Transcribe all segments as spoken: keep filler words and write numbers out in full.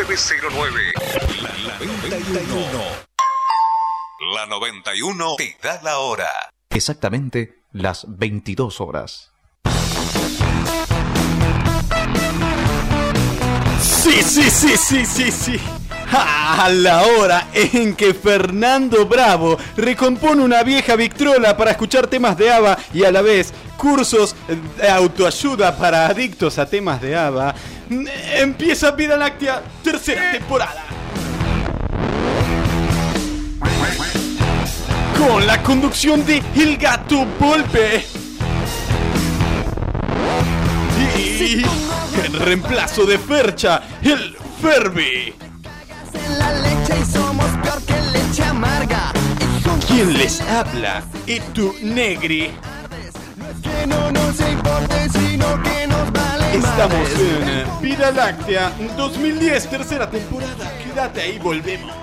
nueve cero nueve. La noventa y uno. La noventa y uno te da la hora. Exactamente las veintidós horas. Sí, sí, sí, sí, sí, sí. A la hora en que Fernando Bravo recompone una vieja Victrola para escuchar temas de ABBA y a la vez cursos de autoayuda para adictos a temas de ABBA, empieza Vida Láctea, tercera temporada. Con la conducción de El Gato Volpe. Y en reemplazo de Fercha, el Ferbi. La leche y somos peor que leche amarga. ¿Quién les habla? Y tu negri. Que no nos importe, sino que nos vale. Estamos en Vida Láctea dos mil diez, tercera temporada. Quédate ahí, volvemos.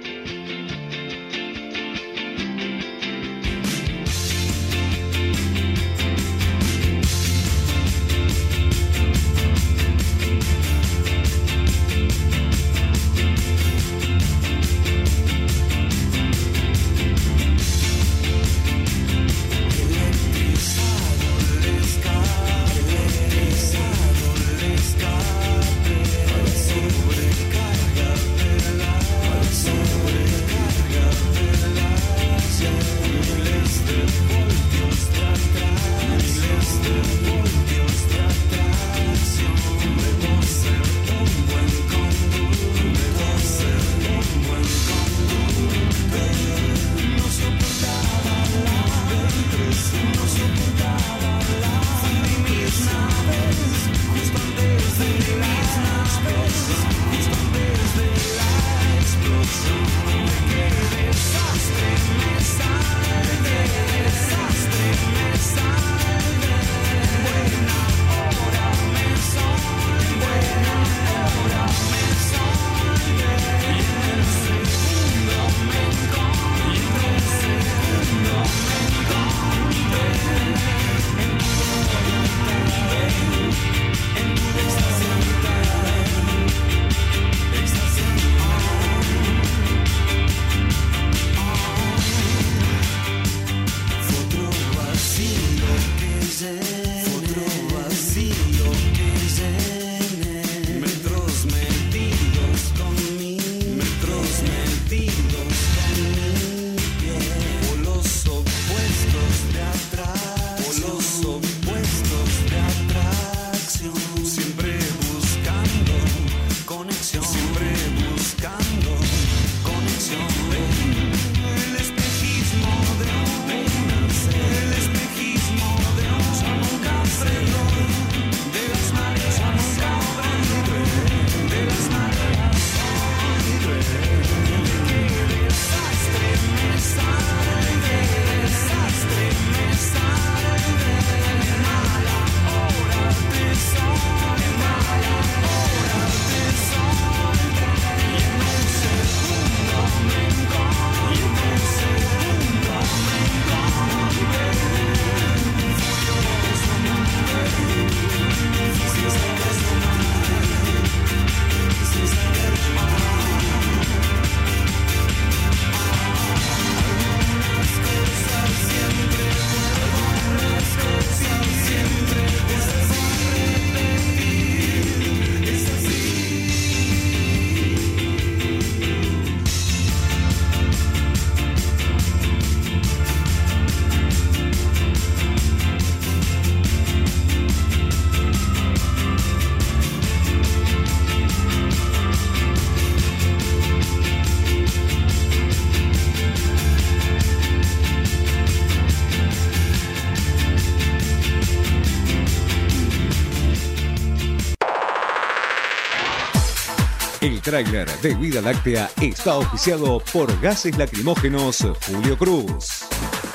El tráiler de Vida Láctea está auspiciado por Gases Lacrimógenos Julio Cruz.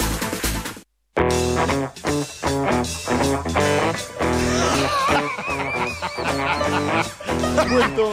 Vuelto.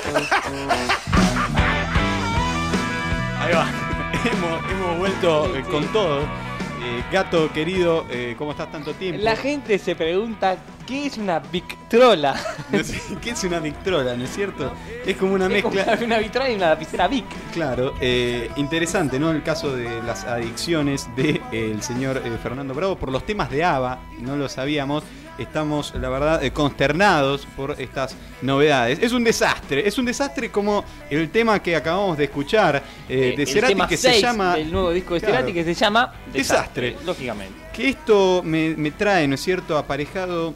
Ahí va. hemos, hemos vuelto con todo. Eh, gato querido, eh, ¿cómo estás tanto tiempo? La gente se pregunta, ¿qué es una Victrola? No sé, ¿qué es una Victrola, no es cierto? Es como una Es como mezcla... una Victrola y una lapicera Vic. Claro, eh, interesante, ¿no? El caso de las adicciones del de, señor eh, Fernando Bravo por los temas de ABBA, no lo sabíamos. Estamos, la verdad, eh, consternados por estas novedades. Es un desastre, es un desastre como el tema que acabamos de escuchar eh, de el Cerati, tema que se llama... del nuevo disco de Claro. Cerati, que se llama Desastre. Desastre, lógicamente. Que esto me, me trae, ¿no es cierto?, aparejado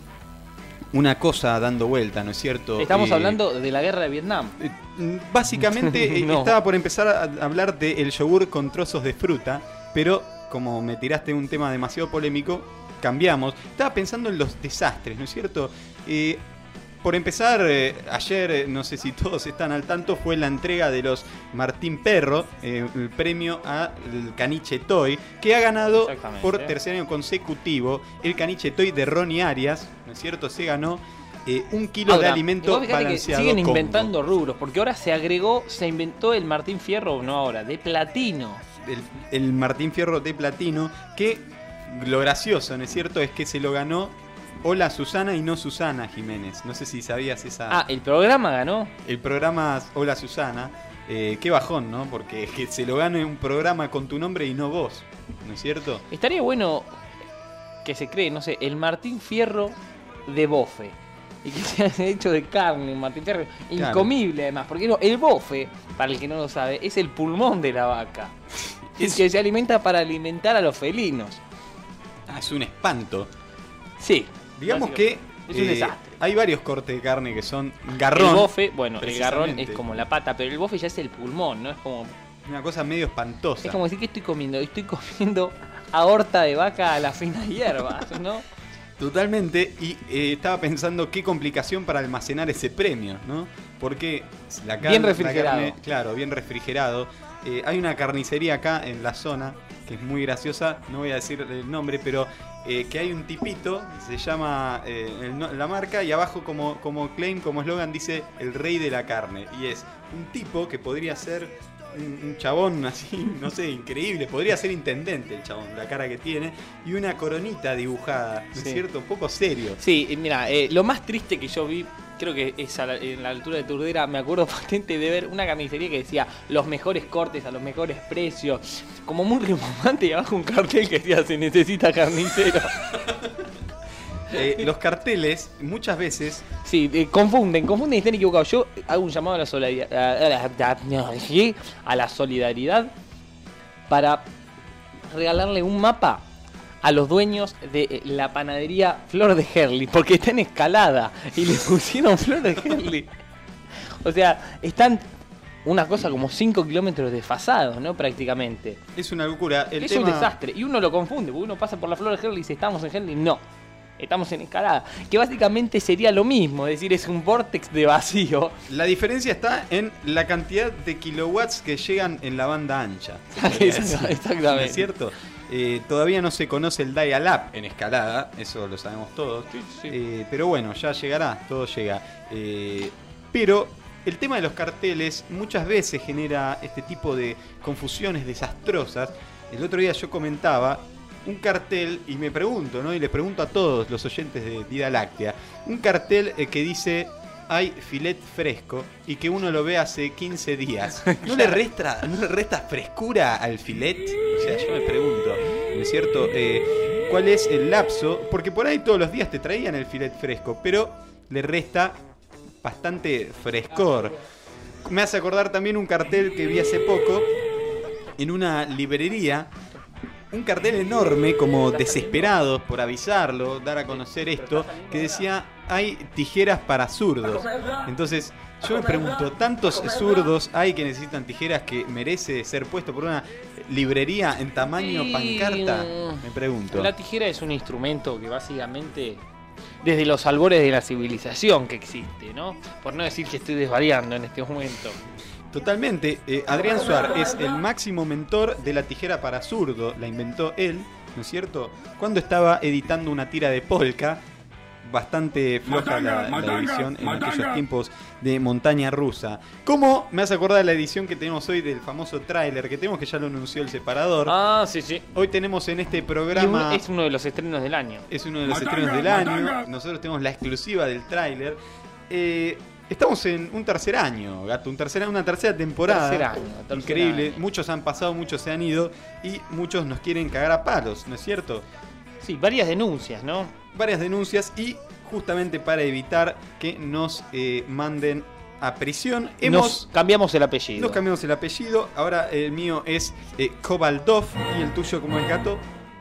una cosa dando vuelta, ¿no es cierto? Estamos Eh, hablando de la guerra de Vietnam. eh, Básicamente eh, No. estaba por empezar a hablar del yogur con trozos de fruta, pero como me tiraste un tema demasiado polémico, cambiamos. Estaba pensando en los desastres, ¿no es cierto? Eh, por empezar, eh, ayer, eh, no sé si todos están al tanto, fue la entrega de los Martín Perro, eh, el premio al Caniche Toy, que ha ganado Exactamente. por tercer año consecutivo el Caniche Toy de Ronnie Arias, ¿no es cierto? Se ganó eh, un kilo Ahora, de alimento vos fijate que balanceado. siguen Combo. inventando rubros, porque ahora se agregó, se inventó el Martín Fierro, no ahora, de platino. El, el Martín Fierro de platino, que lo gracioso, ¿no es cierto?, es que se lo ganó Hola Susana y no Susana Jiménez. No sé si sabías esa... Ah, el programa ganó. El programa Hola Susana. Eh, qué bajón, ¿no? Porque que se lo gane un programa con tu nombre y no vos, ¿no es cierto? Estaría bueno que se cree, no sé, el Martín Fierro de bofe. Y que sea hecho de carne, un Martín Fierro incomible además. Porque no, el bofe, para el que no lo sabe, es el pulmón de la vaca. Es que se alimenta para alimentar a los felinos. Ah, es un espanto. Sí. Digamos que es un eh, desastre. hay varios cortes de carne que son garrón. El bofe, bueno, el garrón precisamente. es como la pata, pero el bofe ya es el pulmón, ¿no? Es como Una cosa medio espantosa. es como decir que estoy comiendo, estoy comiendo aorta de vaca a las finas hierbas, ¿no? Totalmente, y eh, estaba pensando qué complicación para almacenar ese premio, ¿no? Porque la carne, Bien refrigerado. la carne, claro, bien refrigerado. Eh, hay una carnicería acá en la zona que es muy graciosa, no voy a decir el nombre, pero eh, que hay un tipito, se llama eh, el no- la marca, y abajo como, como claim, como eslogan dice el rey de la carne. Y es un tipo que podría ser un, un chabón así, no sé, increíble, podría ser intendente el chabón, la cara que tiene, y una coronita dibujada, ¿no es Sí. cierto? Un poco serio. Sí, y mira, eh, lo más triste que yo vi, creo que es a la- en la altura de Turdera, me acuerdo patente de ver una carnicería que decía los mejores cortes a los mejores precios, como muy rimbombante, y abajo un cartel que decía se necesita carnicero. Eh, los carteles muchas veces Sí, eh, confunden, confunden y están equivocados. Yo hago un llamado a la solidaridad, a la, a la solidaridad para regalarle un mapa a los dueños de la panadería Flor de Herli, porque está en Escalada y le pusieron Flor de Herli. O sea, están una cosa como cinco kilómetros desfasados, ¿no? Prácticamente. es una locura. El es tema, un desastre. Y uno lo confunde, porque uno pasa por la Flor de Herli y dice, estamos en Herli. No, estamos en Escalada. Que básicamente sería lo mismo, es decir, es un vortex de vacío. La diferencia está en la cantidad de kilowatts que llegan en la banda ancha. se podría decir. Exactamente. ¿No es cierto? Eh, todavía no se conoce el dial-up en Escalada, eso lo sabemos todos. Sí, sí. Eh, pero bueno, ya llegará, todo llega. Eh, pero el tema de los carteles muchas veces genera este tipo de confusiones desastrosas. El otro día yo comentaba un cartel, y me pregunto, ¿no? Y le pregunto a todos los oyentes de Vida Láctea, un cartel eh, que dice hay filet fresco y que uno lo ve hace quince días. ¿No le resta, no le resta frescura al filet? O sea, yo me pregunto, ¿no es cierto? Eh, ¿Cuál es el lapso? Porque por ahí todos los días te traían el filet fresco, pero le resta bastante frescor. Me hace acordar también un cartel que vi hace poco en una librería. Un cartel enorme, como desesperados por avisarlo, dar a conocer esto, que decía, hay tijeras para zurdos. Entonces, yo me pregunto, ¿tantos zurdos hay que necesitan tijeras que merece ser puesto por una librería en tamaño Y, pancarta? mm, Me pregunto. La tijera es un instrumento que básicamente, desde los albores de la civilización que existe, ¿no? Por no decir que estoy desvariando en este momento. Totalmente. Eh, Adrián Suar es el máximo mentor de la tijera para zurdo. La inventó él, ¿no es cierto? Cuando estaba editando una tira de polka bastante floja la, la edición en aquellos tiempos de montaña rusa. ¿Cómo me hace acordar la edición que tenemos hoy del famoso tráiler que tenemos, que ya lo anunció el separador? Ah, sí, sí. Hoy tenemos en este Y programa... uno- es uno de los estrenos del año. Es uno de los estrenos del año. Nosotros tenemos la exclusiva del tráiler. Eh, estamos en un tercer año, gato, un tercer, una tercera temporada. Tercer año, tercer Increíble. año. Muchos han pasado, muchos se han ido y muchos nos quieren cagar a palos, ¿no es cierto? Sí, varias denuncias, ¿no? Varias denuncias y justamente para evitar que nos eh, manden a prisión, hemos Nos cambiamos el apellido. nos cambiamos el apellido. Ahora el mío es eh, Kobaldov y el tuyo, ¿cómo es, gato?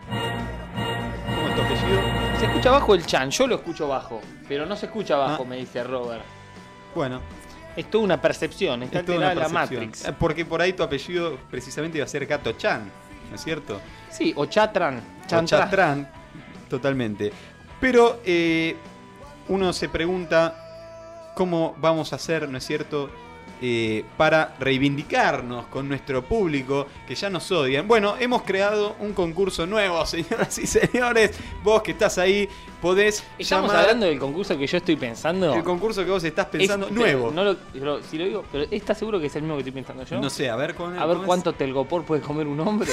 ¿Cómo es tu apellido? Se escucha bajo el chan, yo lo escucho bajo, pero no se escucha bajo, Ah. me dice Robert. Bueno, Es toda una percepción, está es toda una alterada la percepción. Matrix. Eh, Porque por ahí tu apellido precisamente iba a ser Gato Chan, ¿no es cierto? Sí, o Chatran. O Chantran. Chatran, totalmente. Pero eh, uno se pregunta cómo vamos a hacer, ¿no es cierto?, eh, para reivindicarnos con nuestro público que ya nos odian. Bueno, hemos creado un concurso nuevo, señoras y señores. Vos que estás ahí podés Estamos llamar hablando del concurso que yo estoy pensando. el concurso que vos estás pensando Es- nuevo. No lo, pero si lo digo, pero ¿estás seguro que es el mismo que estoy pensando yo? No sé, a ver, ¿cómo- A ver cómo es? cuánto telgopor puede comer un hombre.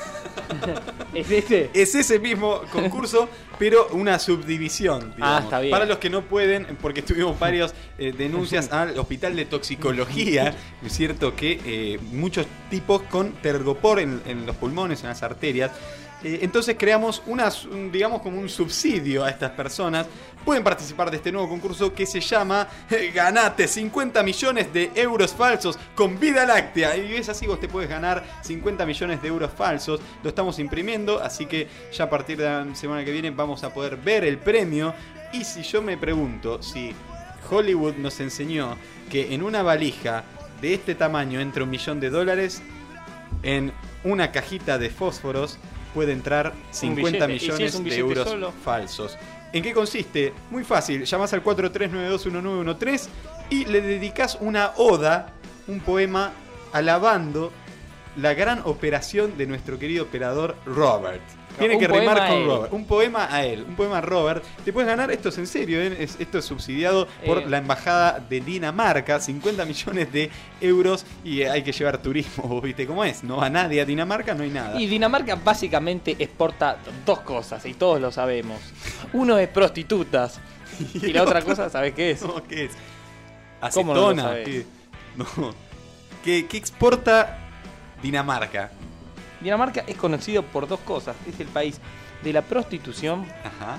¿Es este? Es ese mismo concurso, pero una subdivisión, digamos. Ah, está bien. Para los que no pueden, porque tuvimos varias eh, denuncias al Hospital de Toxicología, es cierto que eh, muchos tipos con tergopor en, en los pulmones, en las arterias. Eh, entonces creamos una, un, digamos, como un subsidio a estas personas. Pueden participar de este nuevo concurso que se llama eh, Ganate cincuenta millones de euros falsos con Vida Láctea. Y es así, vos te puedes ganar cincuenta millones de euros falsos. Lo estamos imprimiendo, así que ya a partir de la semana que viene vamos a poder ver el premio. Y si yo me pregunto si Hollywood nos enseñó que en una valija de este tamaño entra un millón de dólares, en una cajita de fósforos puede entrar cincuenta billete. ¿Y si es millones un de billete euros solo? falsos. ¿En qué consiste? Muy fácil, llamás al cuatro tres nueve dos uno nueve uno tres y le dedicás una oda, un poema alabando la gran operación de nuestro querido operador Robert. Tiene Un que poema rimar a con él. Robert. Un poema a él, un poema a Robert. Te puedes ganar, esto es en serio, ¿eh? Es- esto es subsidiado por Eh. la embajada de Dinamarca, cincuenta millones de euros y hay que llevar turismo, ¿vos ¿viste cómo es? No va nadie a Dinamarca, no hay nada. Y Dinamarca básicamente exporta dos cosas, y todos lo sabemos. Uno es prostitutas. Y la otra cosa, ¿sabes qué es? No, ¿qué es? ¿Cómo no lo Acetona. sabés? ¿Qué? No. ¿Qué, qué exporta Dinamarca? Dinamarca es conocido por dos cosas. Es el país de la prostitución Ajá.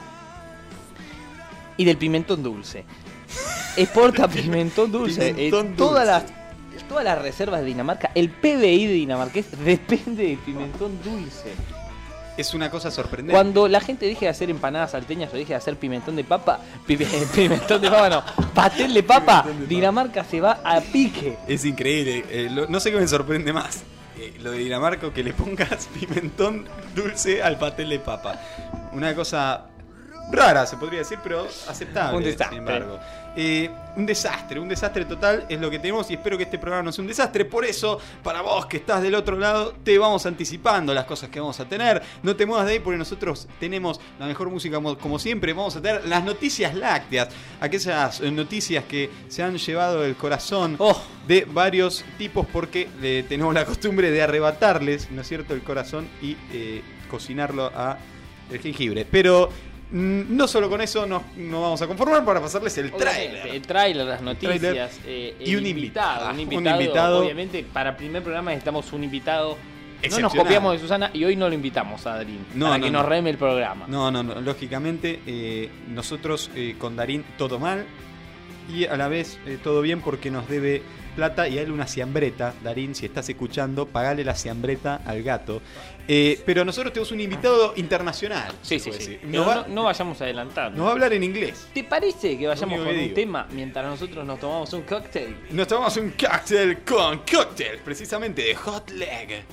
y del pimentón dulce. Exporta pimentón dulce. Pimentón Eh, todas dulce. las todas las reservas de Dinamarca, el P B I de dinamarqués depende del pimentón dulce. Es una cosa sorprendente. Cuando la gente deje de hacer empanadas salteñas o deje de hacer pimentón de papa, pi- pimentón de papa no, pastel de papa, Pimentón de papa. Dinamarca se va a pique. Es increíble. Eh, lo- no sé qué me sorprende más. Eh, lo de Dinamarca, o que le pongas pimentón dulce al pastel de papa. Una cosa rara, se podría decir, pero aceptable. Un desastre. Sin embargo. Eh, un desastre, un desastre total es lo que tenemos y espero que este programa no sea un desastre. Por eso, para vos que estás del otro lado, te vamos anticipando las cosas que vamos a tener. No te muevas de ahí porque nosotros tenemos la mejor música como, como siempre. Vamos a tener las noticias lácteas, aquellas eh, noticias que se han llevado el corazón Oh. de varios tipos porque eh, tenemos la costumbre de arrebatarles, ¿no es cierto?, el corazón y eh, cocinarlo a el jengibre. Pero mm, no solo con eso nos, nos vamos a conformar para pasarles el Obviamente, tráiler. el tráiler, las noticias, tráiler eh, el y un invitado, invitado. un Un invitado, invitado. obviamente para el primer programa necesitamos un invitado. No nos Excepcional. copiamos de Susana y hoy no lo invitamos a Darín No, para no, que no. nos reme el programa. No, no, no. Lógicamente, eh, nosotros eh, con Darín todo mal y a la vez eh, todo bien porque nos debe plata y a él una ciambreta. Darín, si estás escuchando, pagale la ciambreta al gato. Eh, pero nosotros tenemos un invitado internacional. Sí, se sí, puede sí. decir. Pero Nos, va, no, no vayamos adelantando. nos va a hablar en inglés. ¿Te parece que vayamos Lo único con que un digo. tema mientras nosotros nos tomamos un cóctel? Nos tomamos un cóctel con cóctel, precisamente de Hot Leg.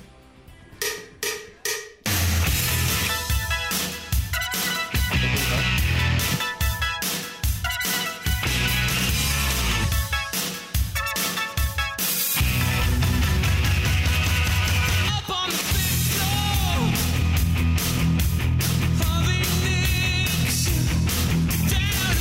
Up on the fifth floor of Ignition, down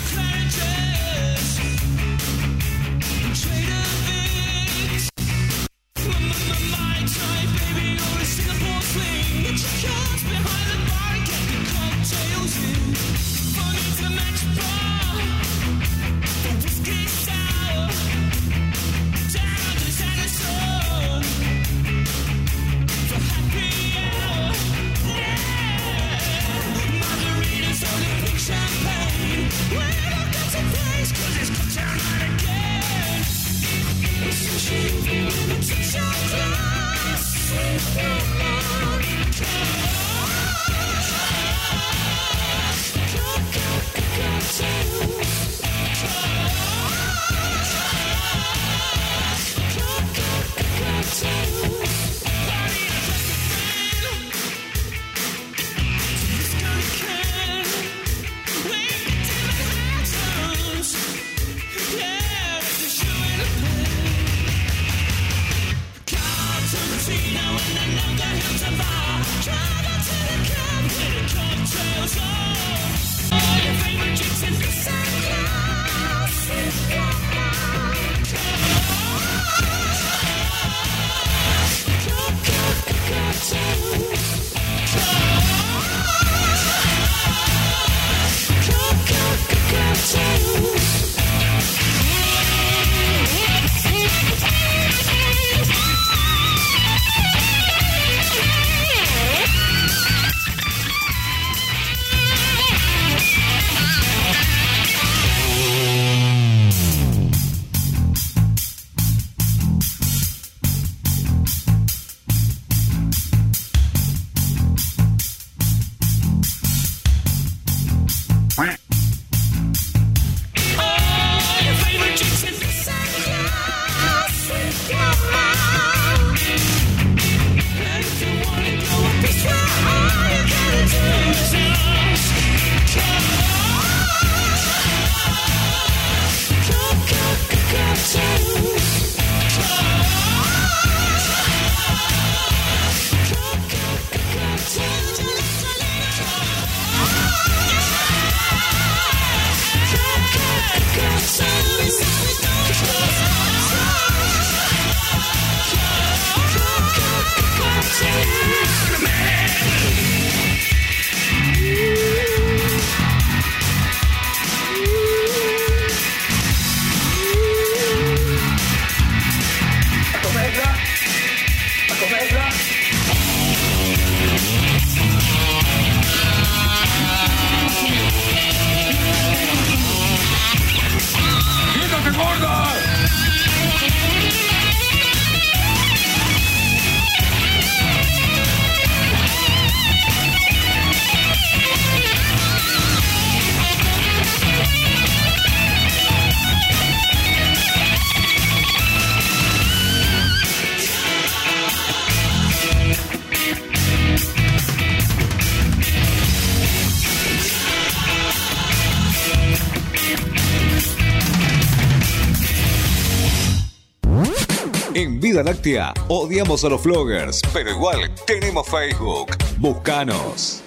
En Vida Láctea odiamos a los vloggers, pero igual tenemos Facebook. Búscanos.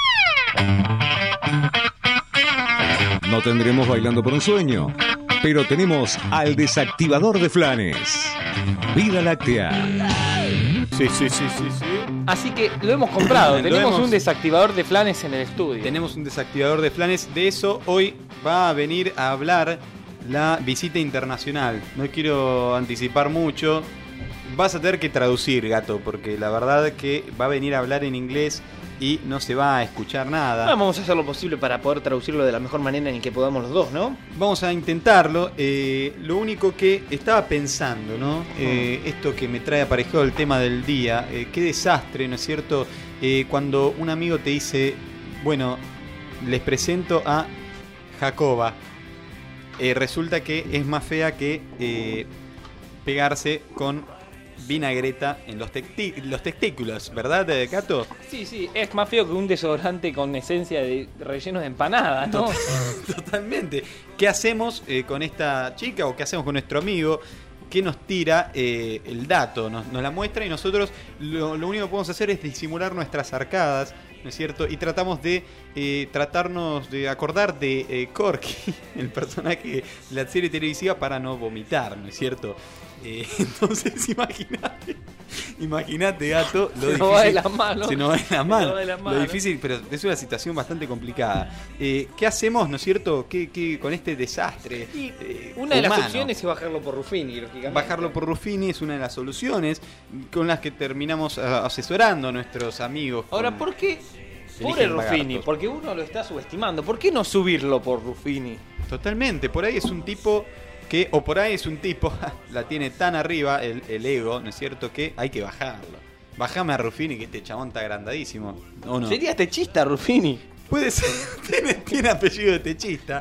No tendremos Bailando por un Sueño, pero tenemos al desactivador de flanes. Vida Láctea. Sí, sí, sí, sí, sí. Así que lo hemos comprado. Lo Tenemos hemos- un desactivador de flanes en el estudio. Tenemos un desactivador de flanes. De eso hoy va a venir a hablar la visita internacional. No quiero anticipar mucho. Vas a tener que traducir, gato, porque la verdad que va a venir a hablar en inglés y no se va a escuchar nada. Vamos a hacer lo posible para poder traducirlo de la mejor manera en que podamos los dos, ¿no? Vamos a intentarlo. Eh, lo único que estaba pensando, ¿no? Eh, esto que me trae aparejado el tema del día. Eh, qué desastre, ¿no es cierto? Eh, cuando un amigo te dice, bueno, les presento a Jacoba. Eh, resulta que es más fea que eh, pegarse con vinagreta en los, tecti- los testículos, ¿verdad, Cato? Sí, sí, es más feo que un desodorante con esencia de relleno de empanada, ¿no? Totalmente. ¿Qué hacemos eh, con esta chica o qué hacemos con nuestro amigo que nos tira eh, el dato? Nos, nos la muestra y nosotros lo, lo único que podemos hacer es disimular nuestras arcadas, ¿no es cierto? Y tratamos de eh, tratarnos de acordar de eh, Corky, el personaje de la serie televisiva, para no vomitar, ¿no es cierto? Eh, entonces imagínate, imagínate, gato, lo Se difícil. nos va de las manos. Se nos va de Se las nos manos. va de las Lo manos. difícil, pero es una situación bastante complicada. Eh, ¿Qué hacemos, no es cierto? ¿Qué, qué, con este desastre? Y eh, una de las humano? opciones es bajarlo por Ruffini, lógicamente. Bajarlo por Ruffini es una de las soluciones con las que terminamos ah, asesorando a nuestros amigos. Ahora, con- ¿por qué? Eligen Pobre Ruffini, lagartos. porque uno lo está subestimando. ¿Por qué no subirlo por Ruffini? Totalmente, por ahí es un tipo que, o por ahí es un tipo, la tiene tan arriba el, el ego, ¿no es cierto?, que hay que bajarlo. Bajame a Ruffini, que este chabón está agrandadísimo. ¿O no? Sería techista, Ruffini. Puede ser, tiene, tiene apellido de techista.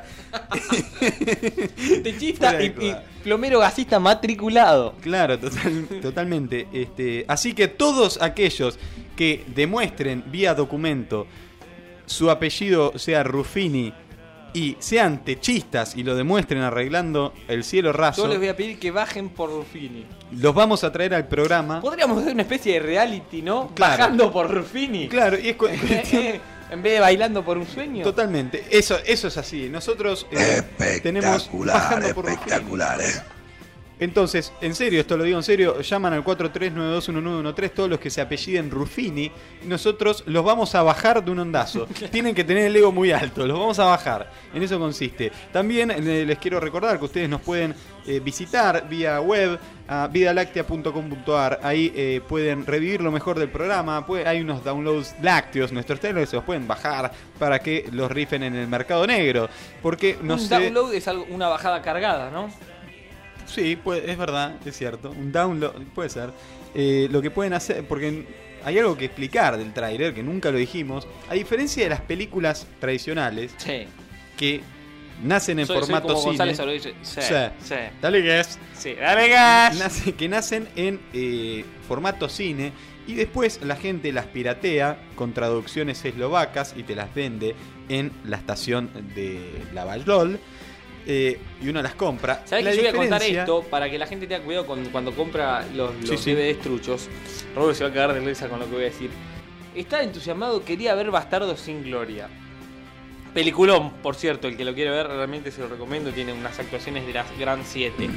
Techista Fuera de y, y joda. plomero gasista matriculado. Claro, total- totalmente. Este, así que todos aquellos que demuestren vía documento su apellido sea Ruffini y sean techistas y lo demuestren arreglando el cielo raso, Yo les voy a pedir que bajen por Ruffini. los vamos a traer al programa. Podríamos hacer una especie de reality, ¿no? Claro. Bajando por Ruffini. Claro, y es cu- cuestión- En vez de bailando por un sueño. Totalmente, eso, eso es así. Nosotros eh, tenemos bajando por Ruffini. espectacular, eh. Entonces, en serio, esto lo digo en serio, llaman al cuatro tres nueve dos uno nueve uno tres todos los que se apelliden Ruffini y nosotros los vamos a bajar de un ondazo. Tienen que tener el ego muy alto, los vamos a bajar. En eso consiste. También eh, les quiero recordar que ustedes nos pueden eh, visitar vía web a vida láctea punto com punto a r. Ahí eh, pueden revivir lo mejor del programa. Puede- hay unos downloads lácteos, nuestros trailers se los pueden bajar para que los rifen en el mercado negro. Porque no un sé. download es algo, una bajada cargada, ¿no? Sí, puede- es verdad, es cierto. Un download, puede ser. Eh, lo que pueden hacer, porque hay algo que explicar del tráiler, que nunca lo dijimos. A diferencia de las películas tradicionales, Sí. que nacen en Soy- soy formato como cine. González Aro dice, Sí. Sí. Sí. Dale gas. Sí. Dale gas. Nace- que nacen en eh, formato cine y después la gente las piratea con traducciones eslovacas y te las vende en la estación de Lavallol. Eh, y uno las compra. ¿Sabés La que yo voy a contar diferencia- esto para que la gente tenga cuidado con- cuando compra los, los Sí, sí. D V Ds truchos? Robert se va a cagar de risa con lo que voy a decir. Estaba entusiasmado, quería ver Bastardos sin Gloria. Peliculón, por cierto, el que lo quiere ver realmente se lo recomiendo, tiene unas actuaciones de las Gran siete.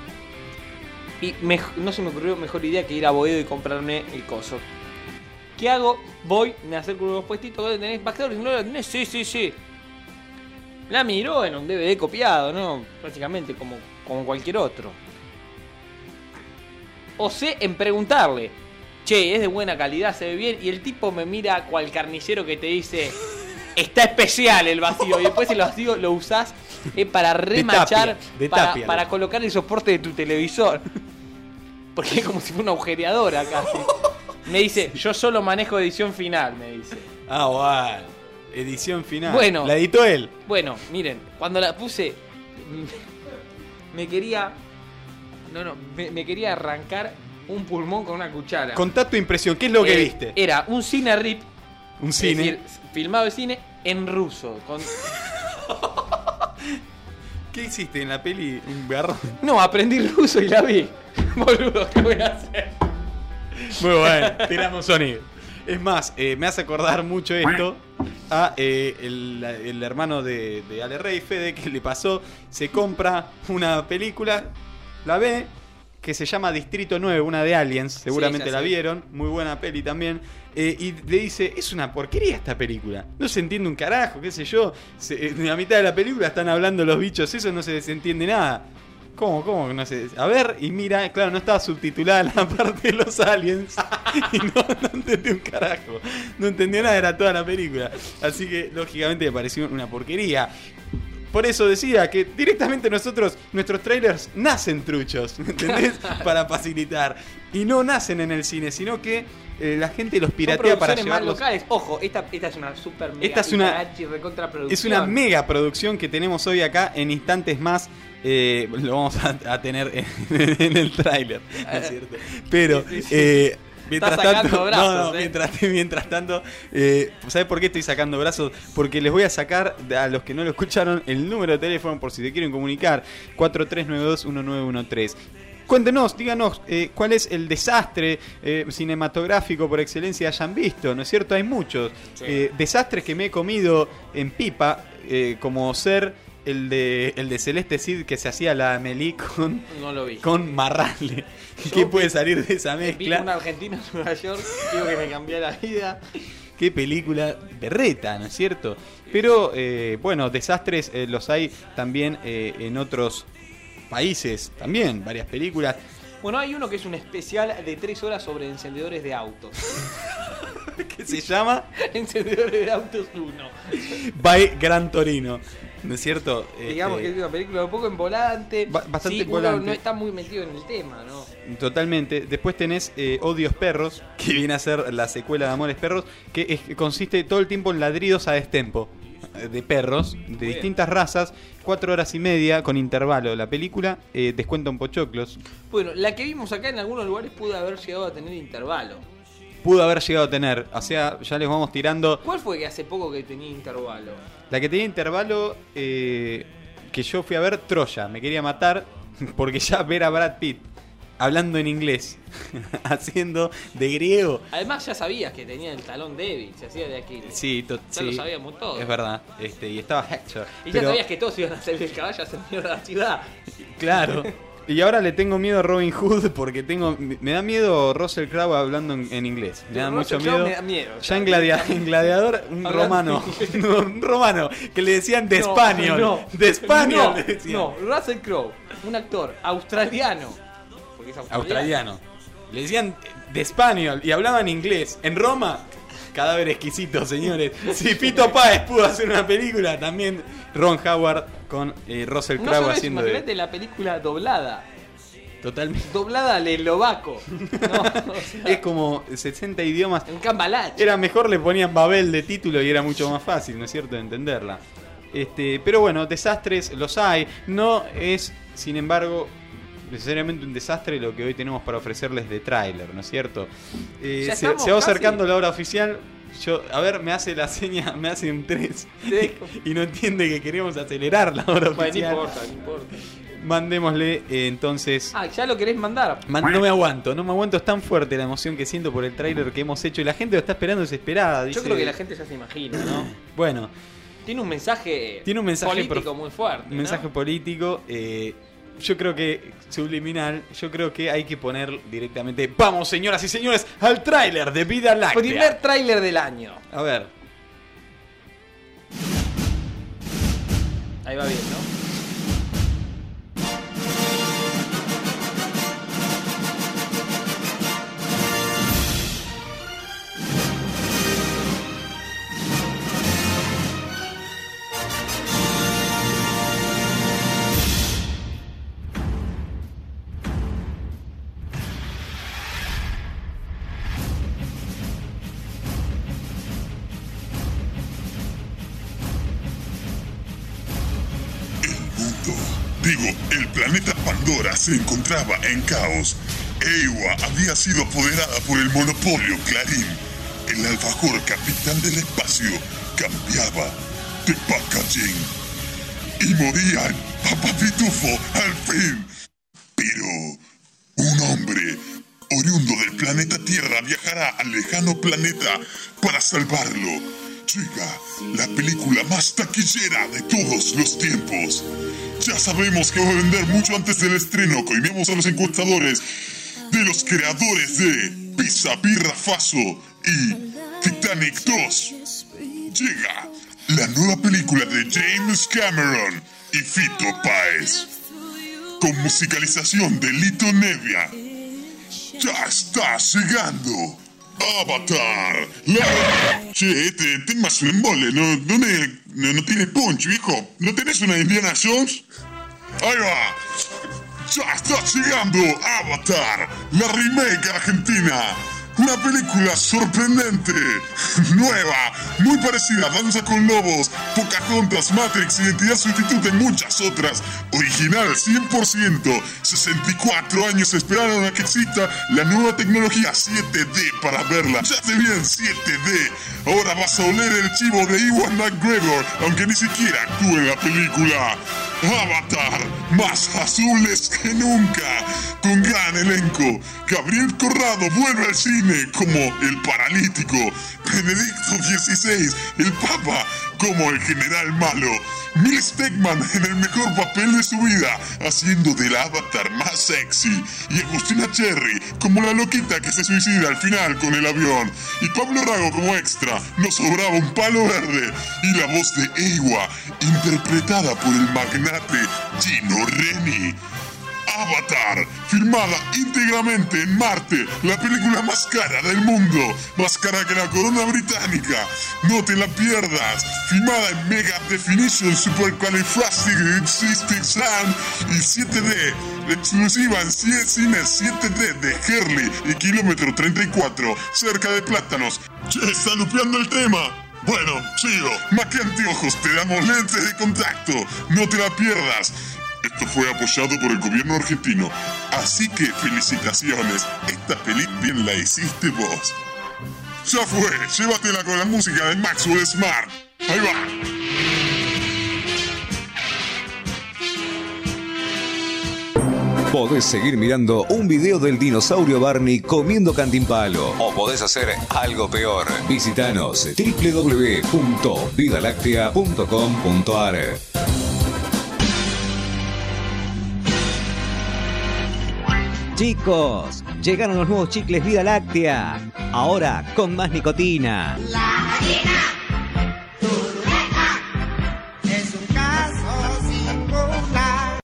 Y me- no se me ocurrió mejor idea que ir a Boedo y comprarme el coso. ¿Qué hago? Voy, me acerco unos puestitos, ¿tenés Bastardos sin Gloria? ¿Tenés? Sí, sí, sí. La miró en un D V D copiado, ¿no? Prácticamente como, como cualquier otro. O sé en preguntarle, che, es de buena calidad, se ve bien, y el tipo me mira cual carnicero que te dice, está especial el vacío, y después el vacío lo usás eh, para remachar, tapia, de para, tapia. para colocar el soporte de tu televisor. Porque es como si fuera una agujereadora casi. Me dice, yo solo manejo edición final, me dice. Ah, bueno. Edición final. Bueno. La editó él. Bueno, miren, cuando la puse, me quería. No, no, me, me quería arrancar un pulmón con una cuchara. Contá tu impresión. ¿Qué es lo que Eh, viste? Era un cine rip, Un es cine. decir, filmado de cine en ruso. Con... ¿Qué hiciste en la peli? Un garrón. No, aprendí ruso y la vi. Boludo, ¿qué voy a hacer? Muy bueno. Tiramos sonido. Es más, eh, me hace acordar mucho esto a eh, el, el hermano de, de Ale Rey, Fede, que le pasó, se compra una película, la ve, que se llama Distrito nueve, una de Aliens, seguramente Sí, ya la sé. vieron, muy buena peli también, eh, y le dice, es una porquería esta película, no se entiende un carajo, qué sé yo, se- en la mitad de la película están hablando los bichos, eso no se, se entiende nada. ¿Cómo? ¿Cómo que no sé? A ver, y mira, claro, no estaba subtitulada la parte de los aliens. Y no, no entendió un carajo. No entendió nada, era toda la película. Así que, lógicamente, me pareció una porquería. Por eso decía que directamente nosotros, nuestros trailers nacen truchos, ¿me entendés? Para facilitar. Y no nacen en el cine, sino que eh, la gente los piratea para Son producciones más llevarlos. locales. Ojo, esta, esta es una super mega Esta es una- hiper recontra producción. Es una mega producción que tenemos hoy acá. En instantes más eh, lo vamos a, a tener en, en el tráiler, ¿no es cierto? Pero Sí, sí, sí. eh, mientras Está sacando tanto, brazos, no, no, eh. mientras, mientras tanto, eh, ¿sabes por qué estoy sacando brazos? Porque les voy a sacar a los que no lo escucharon el número de teléfono por si te quieren comunicar: cuatro tres nueve dos uno nueve uno tres. Cuéntenos, díganos eh, cuál es el desastre eh, cinematográfico por excelencia que hayan visto, ¿no es cierto? Hay muchos Sí. eh, desastres que me he comido en pipa, eh, como ser el de el de Celeste Cid que se hacía la Amelie con, No lo vi. con Marrale. Yo ¿Qué vi- puede salir de esa Vi mezcla? un argentino en Nueva York, digo que me cambió la vida. Qué película berreta, ¿no es cierto? Pero eh, bueno, desastres eh, los hay también eh, en otros países, también varias películas. Bueno, hay uno que es un especial de tres horas sobre encendedores de autos. Que se llama Encendedores de autos uno. By Gran Torino. ¿No es cierto? Digamos Este, que es una película un poco en volante. Ba- bastante sí, uno volante. no está muy metido en el tema, ¿no? Totalmente. Después tenés eh, Odios Perros, que viene a ser la secuela de Amores Perros, que es- consiste todo el tiempo en ladridos a destempo eh, de perros de distintas razas. Cuatro horas y media con intervalo la película. Eh, descuento en pochoclos. Bueno, la que vimos acá en algunos lugares pudo haber llegado a tener intervalo. Pudo haber llegado a tener. O sea, ya les vamos tirando. ¿Cuál fue que hace poco que tenía intervalo? La que tenía intervalo, eh, que yo fui a ver, Troya. Me quería matar porque ya ver a Brad Pitt hablando en inglés, haciendo de griego. Además ya sabías que tenía el talón débil, se hacía de aquí. Sí, to- Ya sí, lo sabíamos todos. es verdad. Este, y estaba Hector. Y ya Pero, sabías que todos iban a salir del caballo a hacer mierda a la ciudad. claro. Y ahora le tengo miedo a Robin Hood porque tengo me da miedo Russell Crowe hablando en, en inglés. Me da Russell mucho Crowe miedo. me da miedo, Ya ya. en, Gladia- en Gladiador, un Hablando romano. en inglés. un romano que le decían de No, español. no, de español. No, le decían. no, Russell Crowe, un actor australiano. Porque es Australiano. Le decían de español y hablaban inglés. En Roma, cadáver exquisito, señores. Si Fito Páez pudo hacer una película, también Ron Howard con eh, Russell No Crowe solo eso, haciendo imagínate de... la película doblada. Totalmente. Doblada al eslovaco. No, o sea, Es como sesenta idiomas. en cambalache. Era mejor le ponían Babel de título y era mucho más fácil, ¿no es cierto?, de entenderla. Este, pero bueno, desastres los hay. No es, sin embargo, necesariamente un desastre lo que hoy tenemos para ofrecerles de tráiler, ¿no es cierto? Eh, Ya se, estamos se va casi. acercando la hora oficial. Yo, a ver, me hace la seña, me hace un tres Sí. y no entiende que queremos acelerar la hora Bueno, no oficial. importa, no importa. Mandémosle eh, entonces. Ah, ya lo querés mandar. Man- no me aguanto, no me aguanto, es tan fuerte la emoción que siento por el tráiler que hemos hecho y la gente lo está esperando desesperada. Yo dice- creo que la gente ya se imagina, ¿no? Bueno, Tiene un mensaje, Tiene un mensaje político prof- muy fuerte. un ¿no? mensaje político, eh, yo creo que subliminal, yo creo que hay que poner directamente, vamos señoras y señores, al tráiler de Vida Láctea. Primer tráiler del año. A ver, Ahí va bien, ¿no? Digo, el planeta Pandora se encontraba en caos. Ewa había sido apoderada por el monopolio Clarín. El alfajor capitán del espacio cambiaba de packaging. Y moría el Papá Pitufo al fin. Pero un hombre oriundo del planeta Tierra viajará al lejano planeta para salvarlo. Llega la película más taquillera de todos los tiempos. Ya sabemos que va a vender mucho antes del estreno. Coimemos a los encuestadores de los creadores de Pizza, Birra, Faso y Titanic dos. Llega la nueva película de James Cameron y Fito Páez, con musicalización de Lito Nevia. Ya está llegando Avatar. La... Che, este tema es un embole. No, no, me- no, no tiene punch, viejo. ¿No tenés una Indiana Jones? Ahí va. Ya está llegando Avatar, la remake argentina. Una película sorprendente, nueva, muy parecida a Danza con Lobos, Pocahontas, Matrix, Identidad Sustituta y muchas otras. Original cien por ciento. sesenta y cuatro años esperaron a que exista la nueva tecnología siete D para verla. Ya te vi en siete D. Ahora vas a oler el chivo de Ewan McGregor, aunque ni siquiera actúe en la película. Avatar, más azules que nunca, con gran elenco. Gabriel Corrado vuelve al cine como el paralítico. Benedicto dieciséis, el Papa, como el general malo. Miles Teckman en el mejor papel de su vida, haciendo del Avatar más sexy. Y Agustina Cherry como la loquita que se suicida al final con el avión. Y Pablo Rago como extra. Nos sobraba un palo verde. Y la voz de Ewa, interpretada por el magnate Gino Reni. Avatar, filmada íntegramente en Marte, la película más cara del mundo, más cara que la corona británica. No te la pierdas, filmada en Mega Definition Supercalifragilisticexpialidocious y siete D, exclusiva en cien cines siete D de Herley y Kilómetro treinta y cuatro, cerca de Plátanos. Che, está lupeando el tema. Bueno, sigo. Más que anteojos, te damos lentes de contacto. No te la pierdas. Esto fue apoyado por el gobierno argentino. Así que felicitaciones. Esta peli bien la hiciste vos. Ya fue. Llévatela con la música de Maxwell Smart. Ahí va. Podés seguir mirando un video del dinosaurio Barney comiendo cantimpalo. O podés hacer algo peor. Visitanos doble u doble u doble u punto vida láctea punto com punto a r. Chicos, llegaron los nuevos chicles Vida Láctea. Ahora con más nicotina. La gallina turuleca es un caso singular.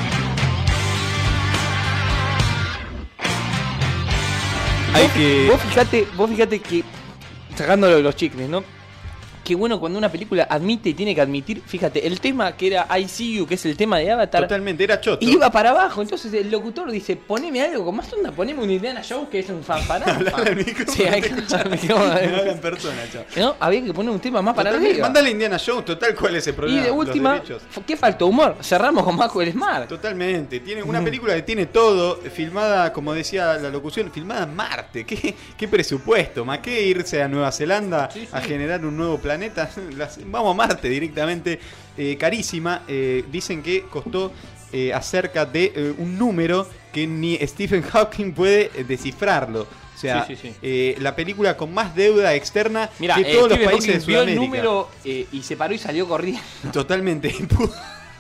Hay que... Vos fijate, vos fijate que, sacándolo de los chicles, ¿no? Qué bueno cuando una película admite y tiene que admitir, fíjate, el tema que era I See You, que es el tema de Avatar, Totalmente, era choto. iba para abajo. Entonces el locutor dice, poneme algo con más onda, poneme un Indiana Jones que es un fanfarrón. Hablale al micrófono, Sí, hay te que escuchan. hablar al micrófono. No habla en persona, chao. ¿No? Había que poner un tema más para Totalmente, arriba. Mandale a Indiana Jones, total, ¿cuál es el Y problema? de Los última, derechos. ¿qué faltó? Humor. Cerramos con Maxwell Smart. Totalmente, tiene una película que tiene todo, filmada, como decía la locución, filmada en Marte. ¿Qué, qué presupuesto? ¿Más que irse a Nueva Zelanda Sí, sí. a generar un nuevo planeta? Las- vamos a Marte directamente. Eh, carísima, eh, dicen que costó eh, acerca de eh, un número que ni Stephen Hawking puede eh, descifrarlo. O sea, Sí, sí, sí. eh, la película con más deuda externa Mira, que eh, todos los Stephen países de Hawking vio el Sudamérica. número eh, y se paró y salió corriendo. Totalmente. Pudo,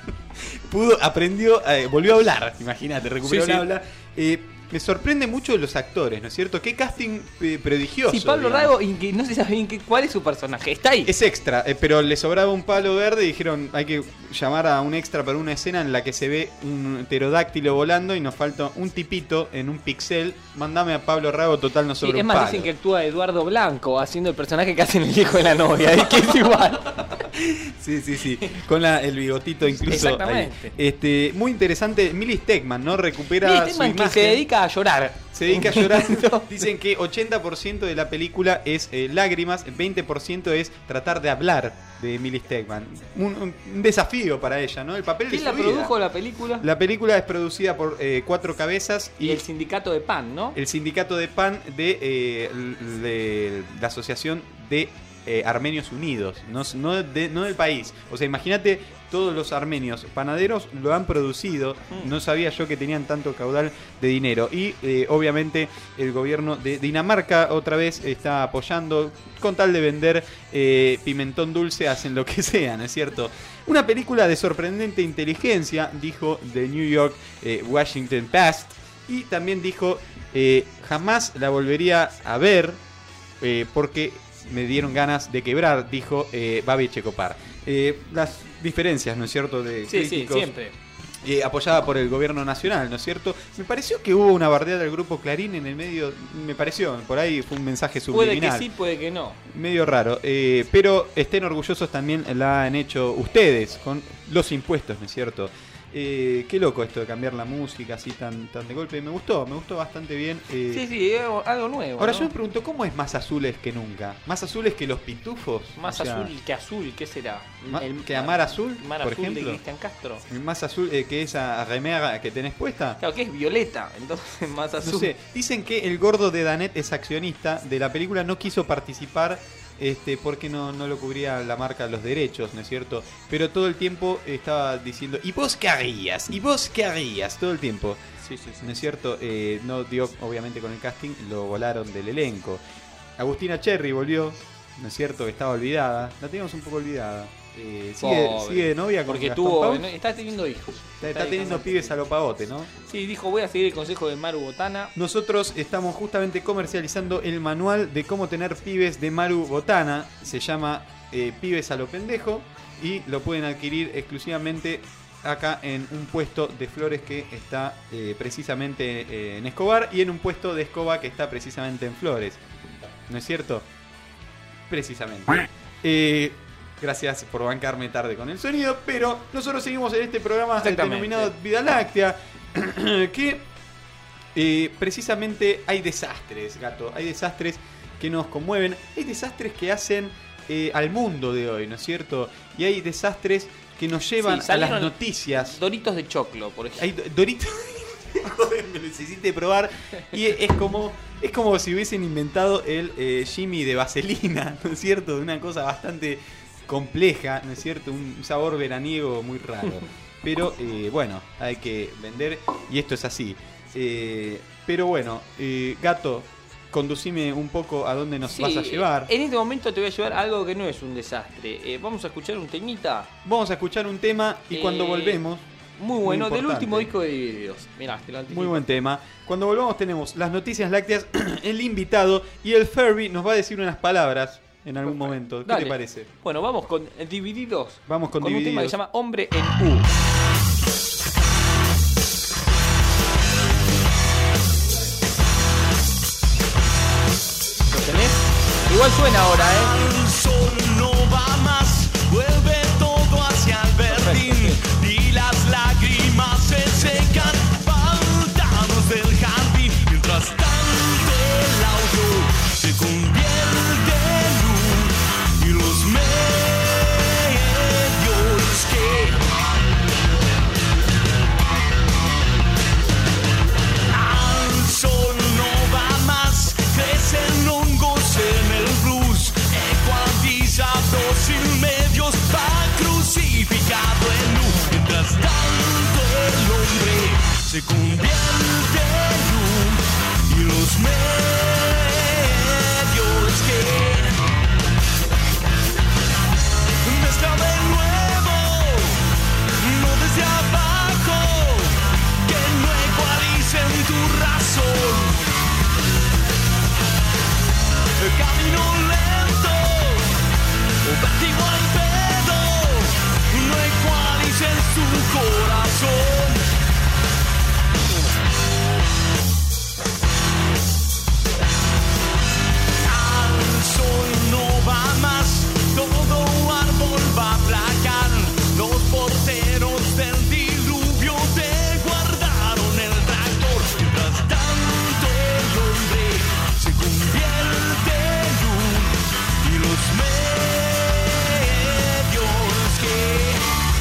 pudo- aprendió, eh, volvió a hablar, imagínate, recuperó Sí, el sí. habla. Eh, me sorprende mucho los actores, ¿no es cierto? Qué casting eh, prodigioso. Sí, Pablo digamos. Rago, y que no se sabe bien qué, cuál es su personaje. Está ahí. Es extra, eh, pero le sobraba un palo verde y dijeron hay que llamar a un extra para una escena en la que se ve un pterodáctilo volando y nos falta un tipito en un pixel. Mandame a Pablo Rago, total no Sí, sobra es un más, palo. dicen que actúa Eduardo Blanco haciendo el personaje que hace en el hijo de la novia. Y que es igual. Sí, sí, sí. Con la- el bigotito incluso. Exactamente. ahí. Este, muy interesante. Millie Stegman, ¿no? Recupera Mira, su este man que imagen. se dedica a llorar. Se dedica a llorar. Dicen que ochenta por ciento de la película es eh, lágrimas, veinte por ciento es tratar de hablar de Millie Stegman. Un, un- un desafío para ella, ¿no? El papel de ¿Quién su la vida. produjo la película? La película es producida por eh, Cuatro Cabezas y Y el sindicato de pan, ¿no? el sindicato de pan de, eh, l- de la Asociación de eh, Armenios Unidos, no, no, de- no del país. O sea, imagínate, todos los armenios panaderos lo han producido. Mm. No sabía yo que tenían tanto caudal de dinero. Y eh, obviamente el gobierno de Dinamarca otra vez está apoyando. Con tal de vender eh, pimentón dulce, hacen lo que sea, ¿no es cierto? Una película de sorprendente inteligencia, dijo The New York eh, Washington Post. Y también dijo, eh, jamás la volvería a ver eh, porque me dieron ganas de quebrar, dijo eh, Babi Checopar. Eh, las diferencias, ¿no es cierto?, de Sí, sí, críticos, siempre. eh, apoyada por el gobierno nacional, ¿no es cierto? Me pareció que hubo una bardeada del grupo Clarín en el medio, me pareció, por ahí fue un mensaje Puede subliminal. que sí, puede que no. Medio raro, eh, pero estén orgullosos también la han hecho ustedes con los impuestos, ¿no es cierto? Eh, qué loco esto de cambiar la música así tan, tan de golpe. Me gustó, me gustó bastante bien. eh. Sí, sí, algo, algo nuevo. Ahora ¿no? yo me pregunto, ¿cómo es más azules que nunca? ¿Más azules que los pitufos? Más O sea, azul que azul, ¿qué será? ma- ¿Que Amar Azul, Mar por azul ejemplo? de Cristian Castro. Más azul eh, que esa remera que tenés puesta. Claro, que es violeta, entonces más azul. No sé, dicen que el gordo de Danet es accionista de la película, no quiso participar este, porque no, no lo cubría la marca Los Derechos, ¿no es cierto? Pero todo el tiempo estaba diciendo, ¿y vos qué harías? ¿Y vos qué harías? Todo el tiempo, Sí, sí, sí. ¿no es cierto? Eh, no dio, obviamente con el casting, lo volaron del elenco. Agustina Cherry volvió, ¿no es cierto? Que estaba olvidada, la teníamos un poco olvidada. Eh, sigue, Pobre. sigue de novia con Porque Gastón tuvo, Pauls. no, está teniendo hijos. Está, está teniendo pibes a lo pavote, ¿no? Sí, dijo, voy a seguir el consejo de Maru Botana. Nosotros estamos justamente comercializando el manual de cómo tener pibes de Maru Botana. Se llama eh, Pibes a lo pendejo y lo pueden adquirir exclusivamente acá en un puesto de flores que está eh, precisamente eh, en Escobar y en un puesto de escoba que está precisamente en Flores. ¿No es cierto? Precisamente. Eh, gracias por bancarme tarde con el sonido, pero nosotros seguimos en este programa denominado Vida Láctea, que eh, precisamente hay desastres, gato, hay desastres que nos conmueven, hay desastres que hacen eh, al mundo de hoy, ¿no es cierto? Y hay desastres que nos llevan Sí, a las noticias. Doritos de choclo, por ejemplo. Hay do- Doritos. Joder, me necesité probar. Y es como es como si hubiesen inventado el eh, Jimmy de vaselina, ¿no es cierto? Una cosa bastante compleja, ¿no es cierto? Un sabor veraniego muy raro. Pero eh, bueno, hay que vender y esto es así. Eh, pero bueno, eh, Gato, conducime un poco a dónde nos Sí, vas a llevar. En este momento te voy a llevar algo que no es un desastre. Eh, vamos a escuchar un temita. Vamos a escuchar un tema y Eh, cuando volvemos... Muy bueno, muy del importante. último disco de Divididos. Mirá, te lo anticipo. Muy buen tema. Cuando volvamos tenemos las noticias lácteas, el invitado y el Ferry nos va a decir unas palabras en algún momento. ¿Qué Dale. te parece? Bueno, vamos con Divididos. Vamos con, Con un tema que Divididos. se llama Hombre en U. ¿Lo tenés? Igual suena ahora, ¿eh? El sol no va más, vuelve todo hacia el verdín y las lágrimas se secan, faltados del jardín. Mientras tanto el audio se convierte en luz y los medios que al sol no va más, crecen hongos en el blues, ecualizados sin medios, va crucificado en luz. Mientras tanto el hombre se convierte en luz y los medios que mezcla de nuevo, no desde abajo, que no ecualicen tu razón. Camino lento, vértigo al pedo, no ecualicen su corazón. Al sol no va más, todo árbol va a placar. Los porteros del diluvio te guardaron el tractor. Mientras tanto el hombre se convierte en luz y los medios que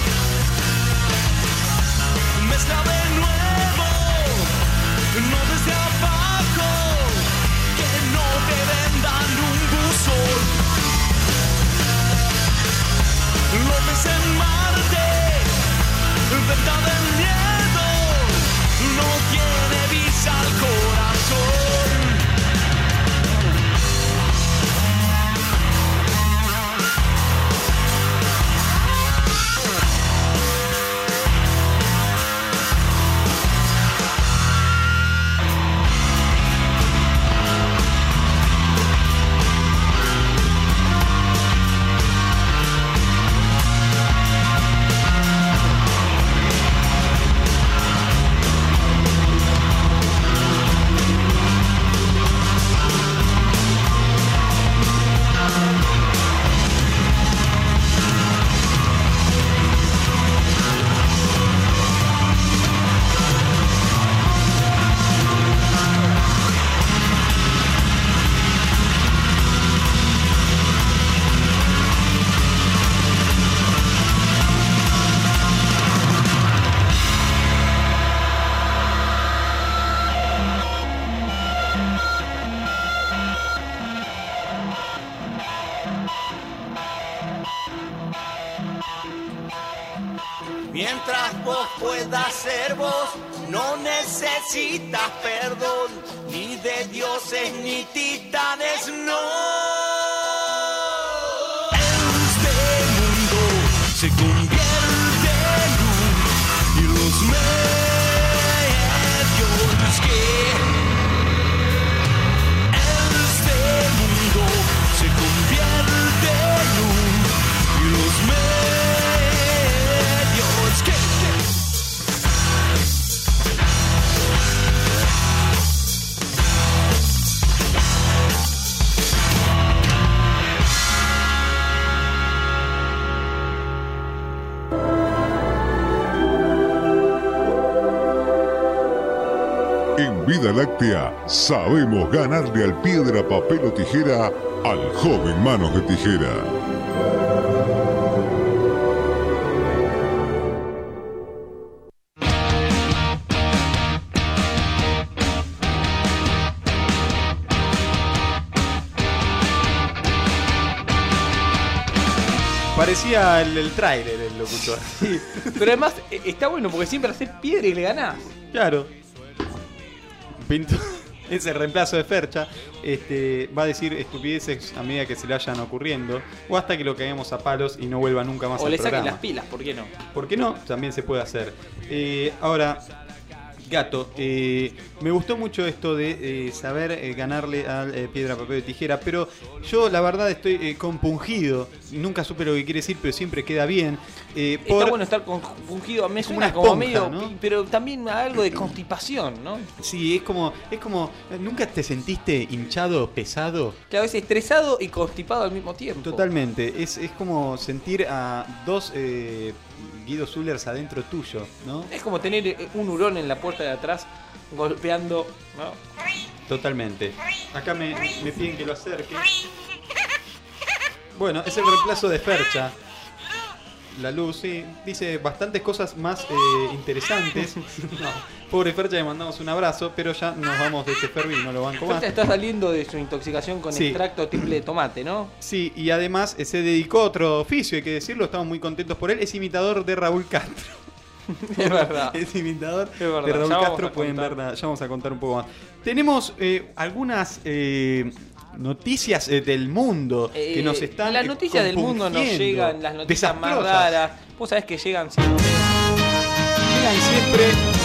mezcla de nuevo, no desde abajo, que no te vendan un buzón. Lo ves en Marte, venta del miedo, no tiene visa al corazón. Mientras vos puedas ser vos, no necesitas perdón, ni de dioses ni titanes, no. Este mundo se convierte en luz y los medios que este mundo se convierte en luz y los medios que Vida Láctea sabemos ganarle al piedra, papel o tijera al joven Manos de Tijera. Parecía el, el tráiler el locutor. Sí. Pero además eh, está bueno porque siempre haces piedra y le ganás. Claro. Pinto. Es el reemplazo de Fercha. Este, va a decir estupideces a medida que se le vayan ocurriendo. O hasta que lo caguemos a palos y no vuelva nunca más o al le programa. saquen las pilas, ¿por qué no? ¿Por qué no? También se puede hacer. Eh, ahora, Gato, eh, me gustó mucho esto de eh, saber eh, ganarle al eh, piedra, papel o tijera, pero yo la verdad estoy eh, compungido. Nunca supe lo que quiere decir, pero siempre queda bien. Eh, por... Está bueno estar compungido, me como suena una como esponja, medio, ¿no? pero también algo de constipación, ¿no? Sí, es como, es como, ¿nunca te sentiste hinchado, pesado? Claro, es estresado y constipado al mismo tiempo. Totalmente, es, es como sentir a dos eh, Guido Zullers adentro tuyo, ¿no? Es como tener un hurón en la puerta de atrás golpeando, ¿no? Totalmente. Acá me, me piden que lo acerque. Bueno, es el reemplazo de Fercha. La luz, sí, dice bastantes cosas más eh, interesantes. No, pobre Fercha, le mandamos un abrazo, pero ya nos vamos de este ferry y no lo banco más. Fercha está saliendo de su intoxicación con Sí. extracto triple de tomate, ¿no? Sí, y además eh, se dedicó a otro oficio, hay que decirlo, estamos muy contentos por él. Es imitador de Raúl Castro. Es verdad. Es imitador Es verdad, de Raúl ya vamos Castro, a pueden contar. ver, ya vamos a contar un poco más. Tenemos eh, algunas eh, noticias eh, del mundo que Eh, nos están Las eh, noticias del mundo nos compungiendo. llegan, las noticias más Desastrosas. raras. Vos sabés que llegan siempre. Llegan siempre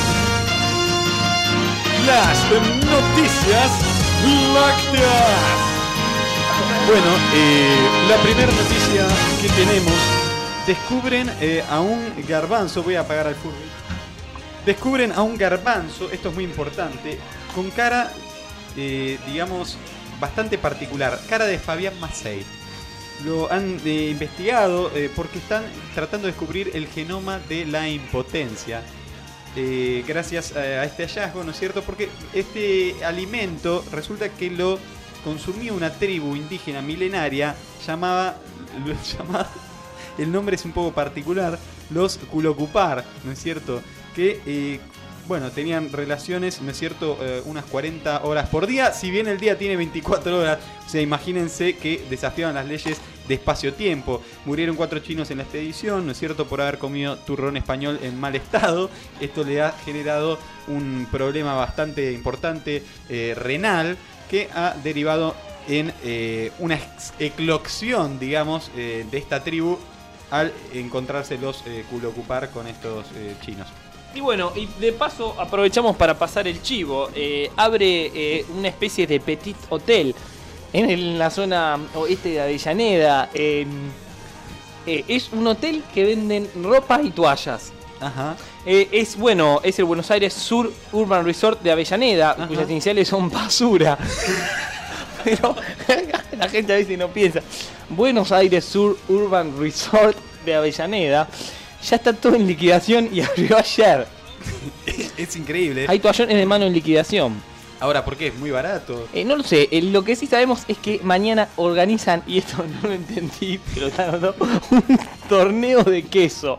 las noticias lácteas. Bueno, eh, la primera noticia que tenemos, descubren eh, a un garbanzo, voy a apagar al fútbol. Descubren a un garbanzo, esto es muy importante, con cara, eh, digamos, bastante particular, cara de Fabián Macei. Lo han eh, investigado eh, porque están tratando de descubrir el genoma de la impotencia. Eh, gracias a, a este hallazgo, ¿no es cierto? Porque este alimento resulta que lo consumía una tribu indígena milenaria llamada, llamada el nombre es un poco particular, los Culocupar, ¿no es cierto? Que, eh, bueno, tenían relaciones, ¿no es cierto?, eh, unas cuarenta horas por día, si bien el día tiene veinticuatro horas, o sea, imagínense que desafiaban las leyes de espacio-tiempo. Murieron cuatro chinos en la expedición, ¿no es cierto?, por haber comido turrón español en mal estado. Esto le ha generado un problema bastante importante eh, renal, que ha derivado en eh, una eclosión, digamos, eh, de esta tribu al encontrarse los eh, Culocupar con estos eh, chinos. Y bueno, y de paso aprovechamos para pasar el chivo. Eh, abre eh, una especie de petit hotel en, el- en la zona oeste de Avellaneda. Eh, eh, es un hotel que venden ropa y toallas. Ajá. Eh, es bueno, es el Buenos Aires Sur Urban Resort de Avellaneda, Ajá. cuyas iniciales son basura. Pero la gente a veces no piensa. Buenos Aires Sur Urban Resort de Avellaneda ya está todo en liquidación y abrió ayer. Es increíble. Hay toallones de mano en liquidación. Ahora, ¿por qué? Es muy barato. Eh, no lo sé, eh, lo que sí sabemos es que mañana organizan, y esto no lo entendí, pero está anotado, un torneo de queso.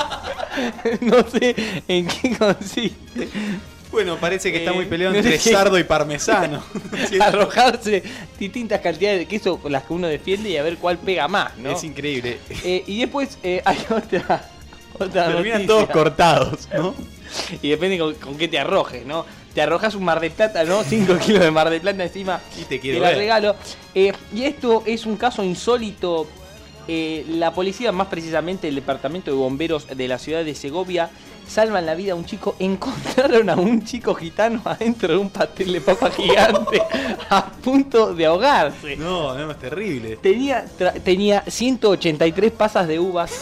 No sé en qué consiste. Bueno, parece que está Eh, muy peleado no entre sé qué- sardo y parmesano. Arrojarse distintas cantidades de queso con las que uno defiende y a ver cuál pega más, ¿no? Es increíble. Eh, y después eh, hay otra, otra Terminan noticia. todos cortados, ¿no? Y depende con, con qué te arrojes, ¿no? Te arrojas un Mar de Plata, ¿no? cinco kilos de Mar de Plata encima. Y te quiero Te la ver. regalo. Eh, y esto es un caso insólito. Eh, la policía, más precisamente el departamento de bomberos de la ciudad de Segovia, salvan la vida a un chico. Encontraron a un chico gitano adentro de un pastel de papa gigante a punto de ahogarse. No, no, es terrible. Tenía, tra- tenía ciento ochenta y tres pasas de uvas.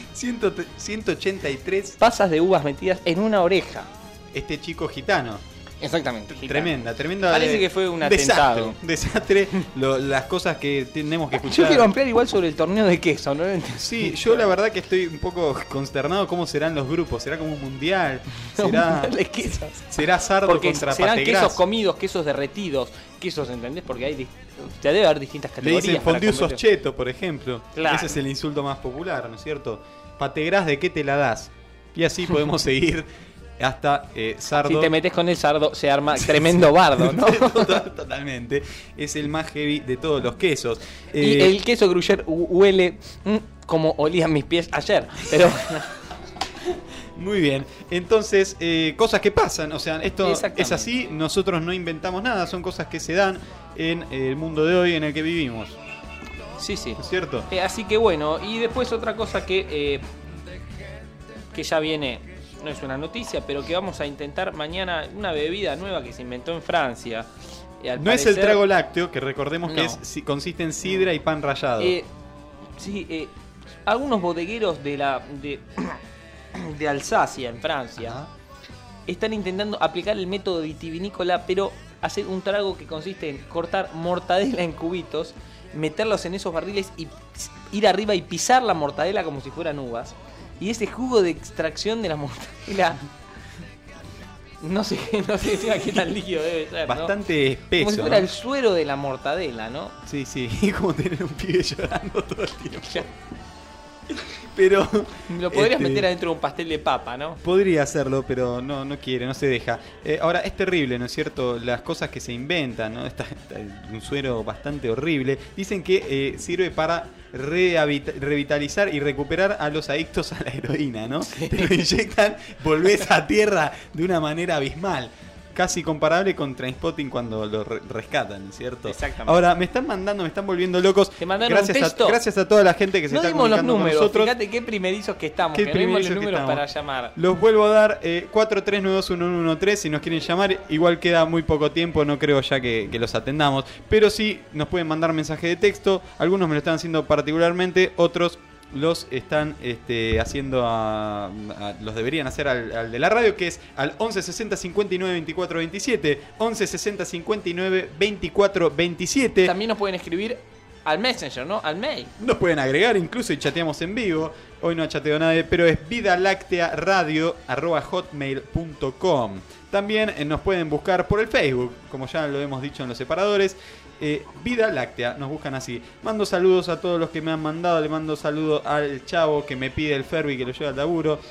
ciento ochenta y tres. Pasas de uvas metidas en una oreja. Este chico gitano. Exactamente. gitana. Tremenda, tremenda. Parece eh, que fue un desastre, atentado. Desastre, lo- las cosas que tenemos que Yo escuchar. quiero ampliar igual sobre el torneo de queso, ¿no? Sí, yo la verdad que estoy un poco consternado cómo serán los grupos. ¿Será como un mundial? ¿Será, de quesos. será Sardo Porque contra serán Pategras? quesos comidos, quesos derretidos, quesos, ¿entendés? Porque hay, dis- ya debe haber distintas Le categorías. dicen para fondue competir. soscheto, por ejemplo. Claro. Ese es el insulto más popular, ¿no es cierto? Pategras, ¿de qué te la das? Y así podemos seguir hasta eh, Sardo. Si te metes con el sardo, se arma tremendo bardo, ¿no? Total- Totalmente. Es el más heavy de todos los quesos. Y Eh, el queso gruyère hu- huele mm, como olían mis pies ayer. Pero Muy bien. Entonces, eh, cosas que pasan. O sea, esto Exactamente. es así. Nosotros no inventamos nada. Son cosas que se dan en el mundo de hoy en el que vivimos. sí, sí. ¿No es cierto? Eh, así que bueno, y después otra cosa que, eh, que ya viene, no es una noticia, pero que vamos a intentar mañana, una bebida nueva que se inventó en Francia. Eh, al No es el parecer- trago lácteo, que recordemos que No. es, si- consiste en sidra y pan rallado. Eh, sí, eh, algunos bodegueros de la de, de Alsacia, en Francia, Ajá. están intentando aplicar el método vitivinícola, pero hacer un trago que consiste en cortar mortadela en cubitos, meterlos en esos barriles y ps- ir arriba y pisar la mortadela como si fueran uvas. Y ese jugo de extracción de la mortadela, no sé, no sé encima qué tan líquido debe ser, ¿no? Bastante espeso. Como si fuera ¿no? el suero de la mortadela, ¿no? Sí, sí. Y como tener un pibe llorando todo el tiempo. Pero Lo podrías este, meter adentro de un pastel de papa, ¿no? podría hacerlo, pero no, no quiere, no se deja. Eh, ahora, es terrible, ¿no es cierto? Las cosas que se inventan, ¿no? Está, está un suero bastante horrible. Dicen que eh, sirve para rehabita- revitalizar y recuperar a los adictos a la heroína, ¿no? Te lo inyectan, volvés a tierra de una manera abismal. Casi comparable con Trainspotting cuando lo re- rescatan, ¿no es cierto? Exactamente. Ahora, me están mandando, me están volviendo locos. Te mandaron gracias un texto. A, gracias a toda la gente que se No está dimos los comunicando con números, nosotros. fíjate qué primerizos que estamos, Qué que no dimos los primerizos que números estamos. para llamar. Los vuelvo a dar, eh, cuatro tres nueve dos uno uno uno tres, si nos quieren llamar. Igual queda muy poco tiempo, no creo ya que, que los atendamos. Pero sí, nos pueden mandar mensaje de texto. Algunos me lo están haciendo particularmente, otros los están este, haciendo a, a- los deberían hacer al, al de la radio, que es al once sesenta cincuenta y nueve veinticuatro veintisiete, once sesenta cincuenta y nueve veinticuatro veintisiete. También nos pueden escribir al Messenger, ¿no? Al mail. Nos pueden agregar incluso y chateamos en vivo. Hoy no ha chateado nadie, pero es vidalactearadio arroba hotmail punto com. También eh, nos pueden buscar por el Facebook, como ya lo hemos dicho en los separadores. Eh, Vida Láctea, nos buscan así. Mando saludos a todos los que me han mandado. Le mando saludo al chavo que me pide el Ferbi que lo lleva al laburo.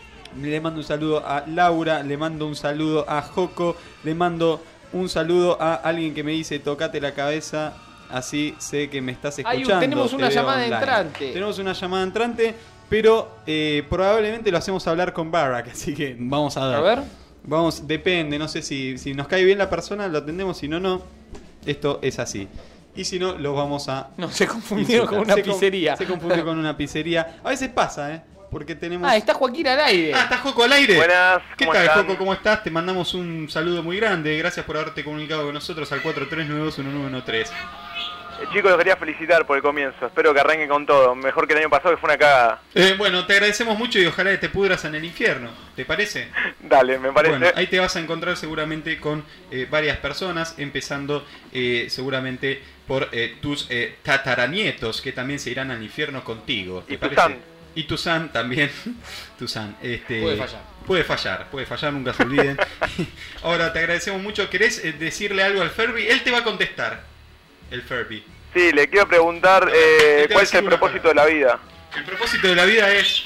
Le mando un saludo a Laura. Le mando un saludo a Joco. Le mando un saludo a alguien que me dice tocate la cabeza. Así sé que me estás Hay un- escuchando. tenemos te una veo llamada online. entrante. Tenemos una llamada entrante, pero eh, probablemente lo hacemos hablar con Barack, así que vamos a ver. A ver. Vamos, depende, no sé si, si nos cae bien la persona, lo atendemos, si no, no. Esto es así. Y si no, los vamos a... No, se confundieron con una Se con- pizzería. Se confundió con una pizzería. A veces pasa, ¿eh? Porque tenemos... Ah, está Joaquín al aire. Ah, está Joco al aire. Buenas, ¿Qué ¿cómo tal, están? Joco? ¿Cómo estás? Te mandamos un saludo muy grande. Gracias por haberte comunicado con nosotros al cuatro tres nueve dos uno nueve uno tres. Eh, chicos, los quería felicitar por el comienzo. Espero que arranquen con todo. Mejor que el año pasado, que fue una cagada. Eh, bueno, te agradecemos mucho y ojalá que te pudras en el infierno. ¿Te parece? Dale, me parece. Bueno, ahí te vas a encontrar seguramente con eh, varias personas, empezando eh, seguramente por eh, tus eh, tataranietos, que también se irán al infierno contigo. ¿Te Y tu parece? san. Y tu san también. Tu san. Este, Puede fallar. Puede fallar, puede fallar, nunca se olviden. Ahora, te agradecemos mucho. ¿Querés eh, decirle algo al Ferbi? Él te va a contestar. El Ferbi. Sí, le quiero preguntar eh, Te voy a cuál es decir el una propósito de la vida. El propósito de la vida es...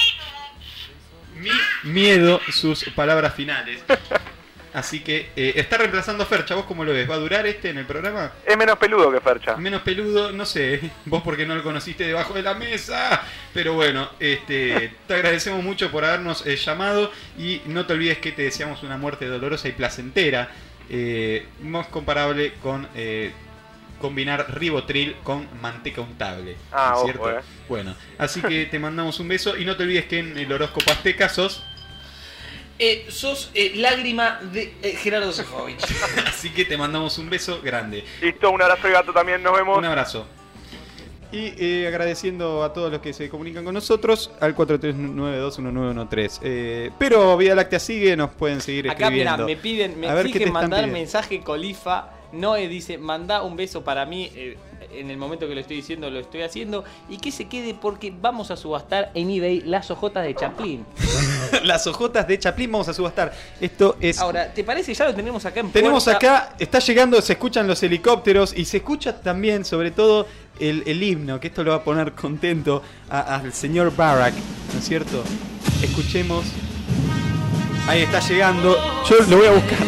Mi miedo, sus palabras finales. Así que eh, está reemplazando a Fercha. ¿Vos cómo lo ves? ¿Va a durar este en el programa? Es menos peludo que Fercha. Menos peludo, no sé. Vos porque no lo conociste debajo de la mesa. Pero bueno, este, te agradecemos mucho por habernos eh, llamado. Y no te olvides que te deseamos una muerte dolorosa y placentera. Eh, más comparable con... Eh, combinar ribotril con manteca untable. Ah, ¿no es ojo, cierto? eh. Bueno, así que te mandamos un beso y no te olvides que en el horóscopo azteca sos... Eh, sos eh, lágrima de eh, Gerardo Sefovich. Así que te mandamos un beso grande. Listo, un abrazo de gato también, nos vemos. Un abrazo. Y eh, agradeciendo a todos los que se comunican con nosotros al cuatro tres nueve dos uno nueve uno tres. Eh, pero Vía Láctea sigue, nos pueden seguir Acá, escribiendo. mira, me piden, me A ver qué te exigen están mandar pidiendo. mensaje Colifa. Noé dice, manda un beso para mí. Eh, en el momento que lo estoy diciendo, lo estoy haciendo. Y que se quede porque vamos a subastar en eBay las ojotas de Chaplin. Las ojotas de Chaplin vamos a subastar. Esto es... Ahora, ¿te parece? Ya lo tenemos acá en Tenemos puerta. acá, está llegando, se escuchan los helicópteros y se escucha también, sobre todo, el, el himno, que esto lo va a poner contento a- al señor Barack, ¿no es cierto? Escuchemos. Ahí está llegando. Yo lo voy a buscar.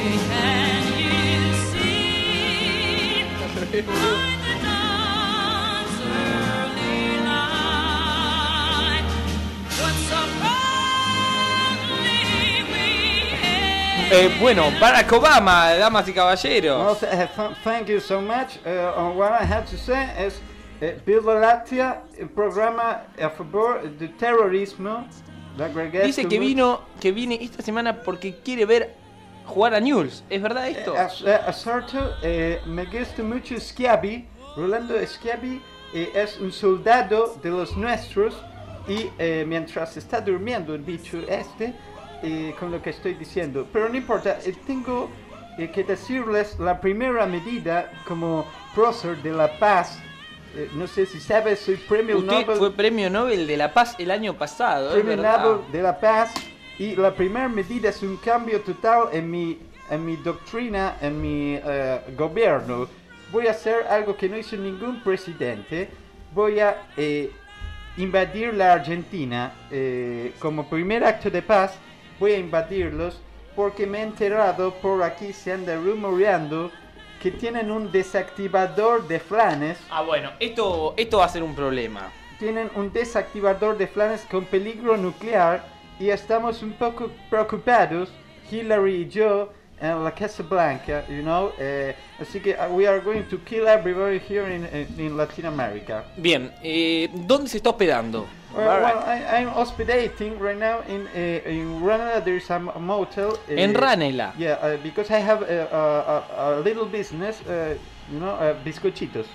Eh, bueno, Barack Obama, damas y Well, caballeros. th- uh, th- thank you so much. Uh, uh, what I have to say is, uh, Vía Láctea, el programa a favor del terrorismo. la agregué Dice su- que vino, que viene esta semana porque quiere ver jugar a Newell's. ¿Es verdad esto? Eh, as- eh, Acerto, eh, me gusta mucho Schiavi. Rolando Schiavi eh, es un soldado de los nuestros y eh, mientras está durmiendo el bicho este, eh, con lo que estoy diciendo. Pero no importa, eh, tengo eh, que decirles la primera medida como prócer de la paz. Eh, no sé si sabes, soy premio Usted Nobel. fue premio Nobel de la Paz el año pasado, es Premio verdad. Nobel de la Paz, y la primera medida es un cambio total en mi, en mi doctrina, en mi eh, gobierno. Voy a hacer algo que no hizo ningún presidente. Voy a eh, invadir la Argentina eh, como primer acto de paz. Voy a invadirlos porque me he enterado, por aquí se anda rumoreando que tienen un desactivador de flanes. Ah, bueno, esto, esto va a ser un problema. Tienen un desactivador de flanes con peligro nuclear y estamos un poco preocupados, Hillary y yo, en la Casa Blanca, you know. eh, así que uh, we are going to kill everybody here in, in, in Latin America. Bien, eh, ¿dónde se está hospedando? Well, Barack. well, I, I'm hospitating right now in uh, in Ranela. There is a m- motel. Uh, En Ranela. Yeah, uh, because I have uh, a, a, a little business, uh, you know, uh, bizcochitos.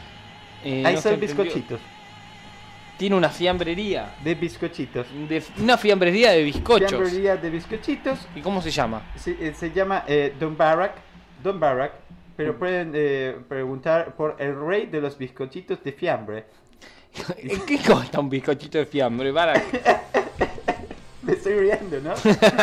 Eh, I no se sell entendió. bizcochitos. Tiene una fiambrería. De bizcochitos. De, una fiambrería de bizcochos. Fiambrería de bizcochitos. ¿Y cómo se llama? Se, eh, se llama eh, Don Barack, Don Barack, pero Mm. pueden eh, preguntar por el rey de los bizcochitos de fiambre. ¿En qué cuesta un bizcochito de fiambre, Barack? Me estoy riendo, ¿no?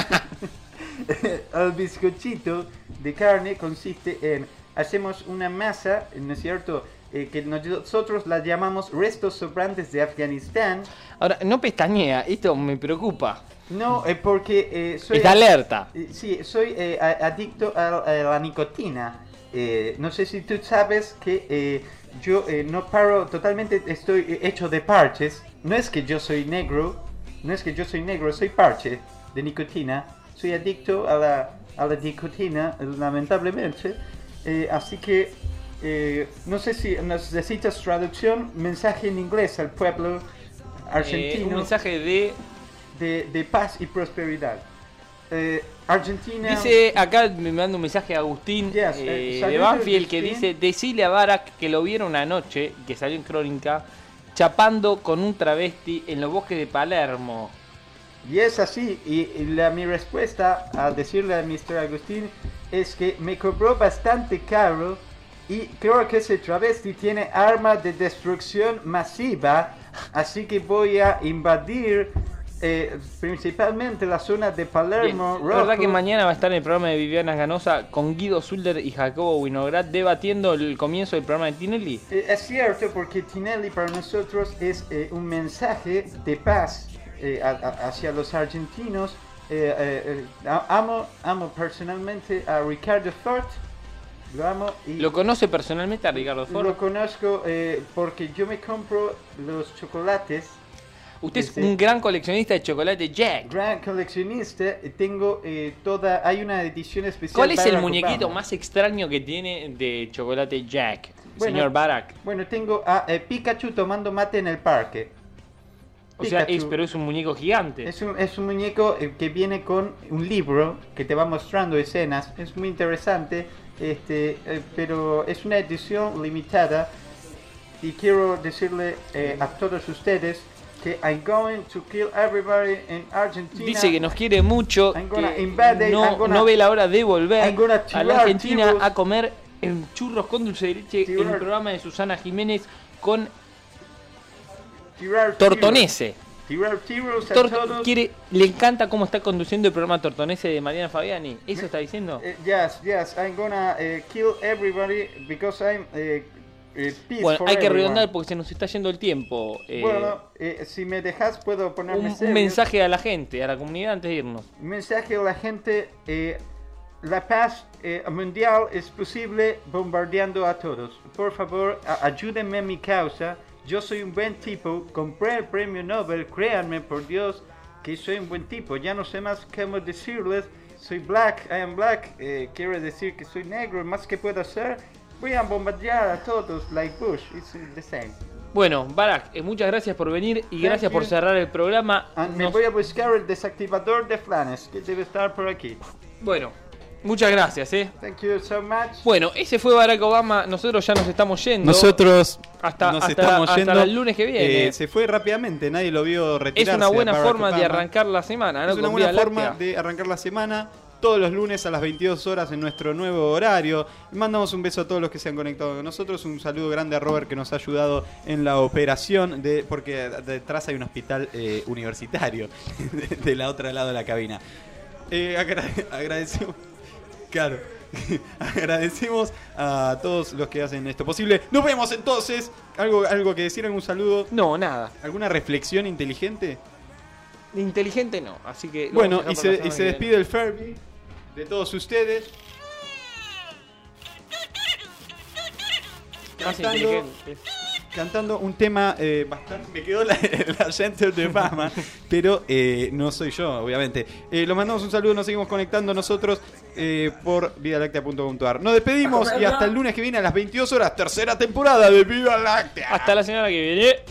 El bizcochito de carne consiste en, hacemos una masa, ¿no es cierto?, eh, que nosotros la llamamos restos sobrantes de Afganistán. Ahora, no pestañea, esto me preocupa. No, eh, porque eh, soy... Está alerta. Eh, Sí, soy eh, a- adicto a, a la nicotina. Eh, no sé si tú sabes que eh, yo eh, no paro, totalmente estoy eh, hecho de parches. No es que yo soy negro, no es que yo soy negro, soy parche de nicotina. Soy adicto a la, a la nicotina, lamentablemente. Eh, así que eh, no sé si necesitas traducción, mensaje en inglés al pueblo argentino. Eh, un mensaje de... de, de paz y prosperidad. Eh, Argentina. Dice, acá me manda un mensaje a Agustín Yes, eh, eh, de saludos, Banfield que Agustín. dice, decile a Barack que lo vieron una noche, que salió en Crónica, chapando con un travesti en los bosques de Palermo. Y es así, y, y la, mi respuesta a decirle a mister Agustín es que me cobró bastante caro y creo que ese travesti tiene arma de destrucción masiva, así que voy a invadir eh, principalmente la zona de Bien, Palermo. la verdad Rojo. que mañana va a estar en el programa de Viviana Ganosa con Guido Zulder y Jacobo Winograd debatiendo el comienzo del programa de Tinelli. Eh, es cierto, porque Tinelli para nosotros es eh, un mensaje de paz eh, a- a- hacia los argentinos. Eh, eh, eh, a- amo, amo personalmente a Ricardo Fort, lo amo y ¿Lo conoce personalmente a Ricardo Ford? lo conozco eh, porque yo me compro los chocolates. Usted es Este, un gran coleccionista de chocolate Jack. gran coleccionista. eh, Tengo eh, toda, hay una edición especial. ¿Cuál es el Barack muñequito Obama. más extraño que tiene de chocolate Jack, Bueno, señor Barack? Bueno, tengo a eh, Pikachu tomando mate en el parque. O sea, Pikachu. es, pero es un muñeco gigante. Es un, es un muñeco eh, que viene con un libro que te va mostrando escenas. Es muy interesante, este, eh, pero es una edición limitada. y quiero decirle eh, a todos ustedes que I'm going to kill everybody in Argentina. Dice que nos quiere mucho, I'm gonna que invade, no, I'm gonna- no ve la hora de I'm volver gonna a la tirar Argentina churros. a comer en churros con dulce de leche en el programa de Susana Jiménez con Tirar Tortonese. Tirar tiros a Tor- todos. quiere, le encanta cómo está conduciendo el programa Tortonese de Mariana Fabiani. ¿Eso está diciendo? Eh, yes, yes, I'm gonna eh, kill everybody because I'm eh, eh, peace Bueno, for hay que everyone. redondar porque se nos está yendo el tiempo. Eh, Bueno, eh, si me dejas puedo ponerme un, un serio. mensaje a la gente, a la comunidad antes de irnos. Mensaje a la gente, eh, la paz eh, mundial es posible bombardeando a todos. Por favor, a- ayúdenme en mi causa. Yo soy un buen tipo, compré el premio Nobel, créanme por Dios que soy un buen tipo. Ya no sé más cómo decirles, soy black, I am black, eh, quiere decir que soy negro, más que puedo hacer, voy a bombardear a todos, like Bush, it's the same. Bueno, Barak, eh, muchas gracias por venir y Thank gracias por you. cerrar el programa. And me Nos- voy a buscar el desactivador de flanes, que debe estar por aquí. Bueno, muchas gracias, eh. Thank you so much. Bueno, ese fue Barack Obama. Nosotros ya nos estamos yendo. Nosotros hasta, nos hasta, estamos hasta yendo. el lunes que viene. Eh, se fue rápidamente, nadie lo vio es retirarse. una buena a Barack forma de Obama. arrancar la semana, ¿no? Es una Con buena Vía forma Láctea. de arrancar la semana. Todos los lunes a las veintidós horas en nuestro nuevo horario. Mandamos un beso a todos los que se han conectado con nosotros. Un saludo grande a Robert que nos ha ayudado en la operación. De, porque detrás hay un hospital eh, universitario de, de la otra lado de la cabina. Eh, agra- agradecemos. Claro. Agradecemos a todos los que hacen esto posible. Nos vemos entonces. ¿Algo, algo que decir? ¿Algún saludo? No, nada. ¿Alguna reflexión inteligente? Inteligente no, así que... lo Bueno, vamos a y dejar para se, la y semana se que despide el Furby de todos ustedes. viene. Más Cantando, inteligente. cantando un tema eh, bastante... Me quedó la, la gente de Obama, pero eh, no soy yo, obviamente. Eh, lo mandamos un saludo, nos seguimos conectando nosotros eh, por vida láctea punto com punto a r. Nos despedimos y hasta el lunes que viene a las veintidós horas, tercera temporada de Vida Láctea. Hasta la semana que viene.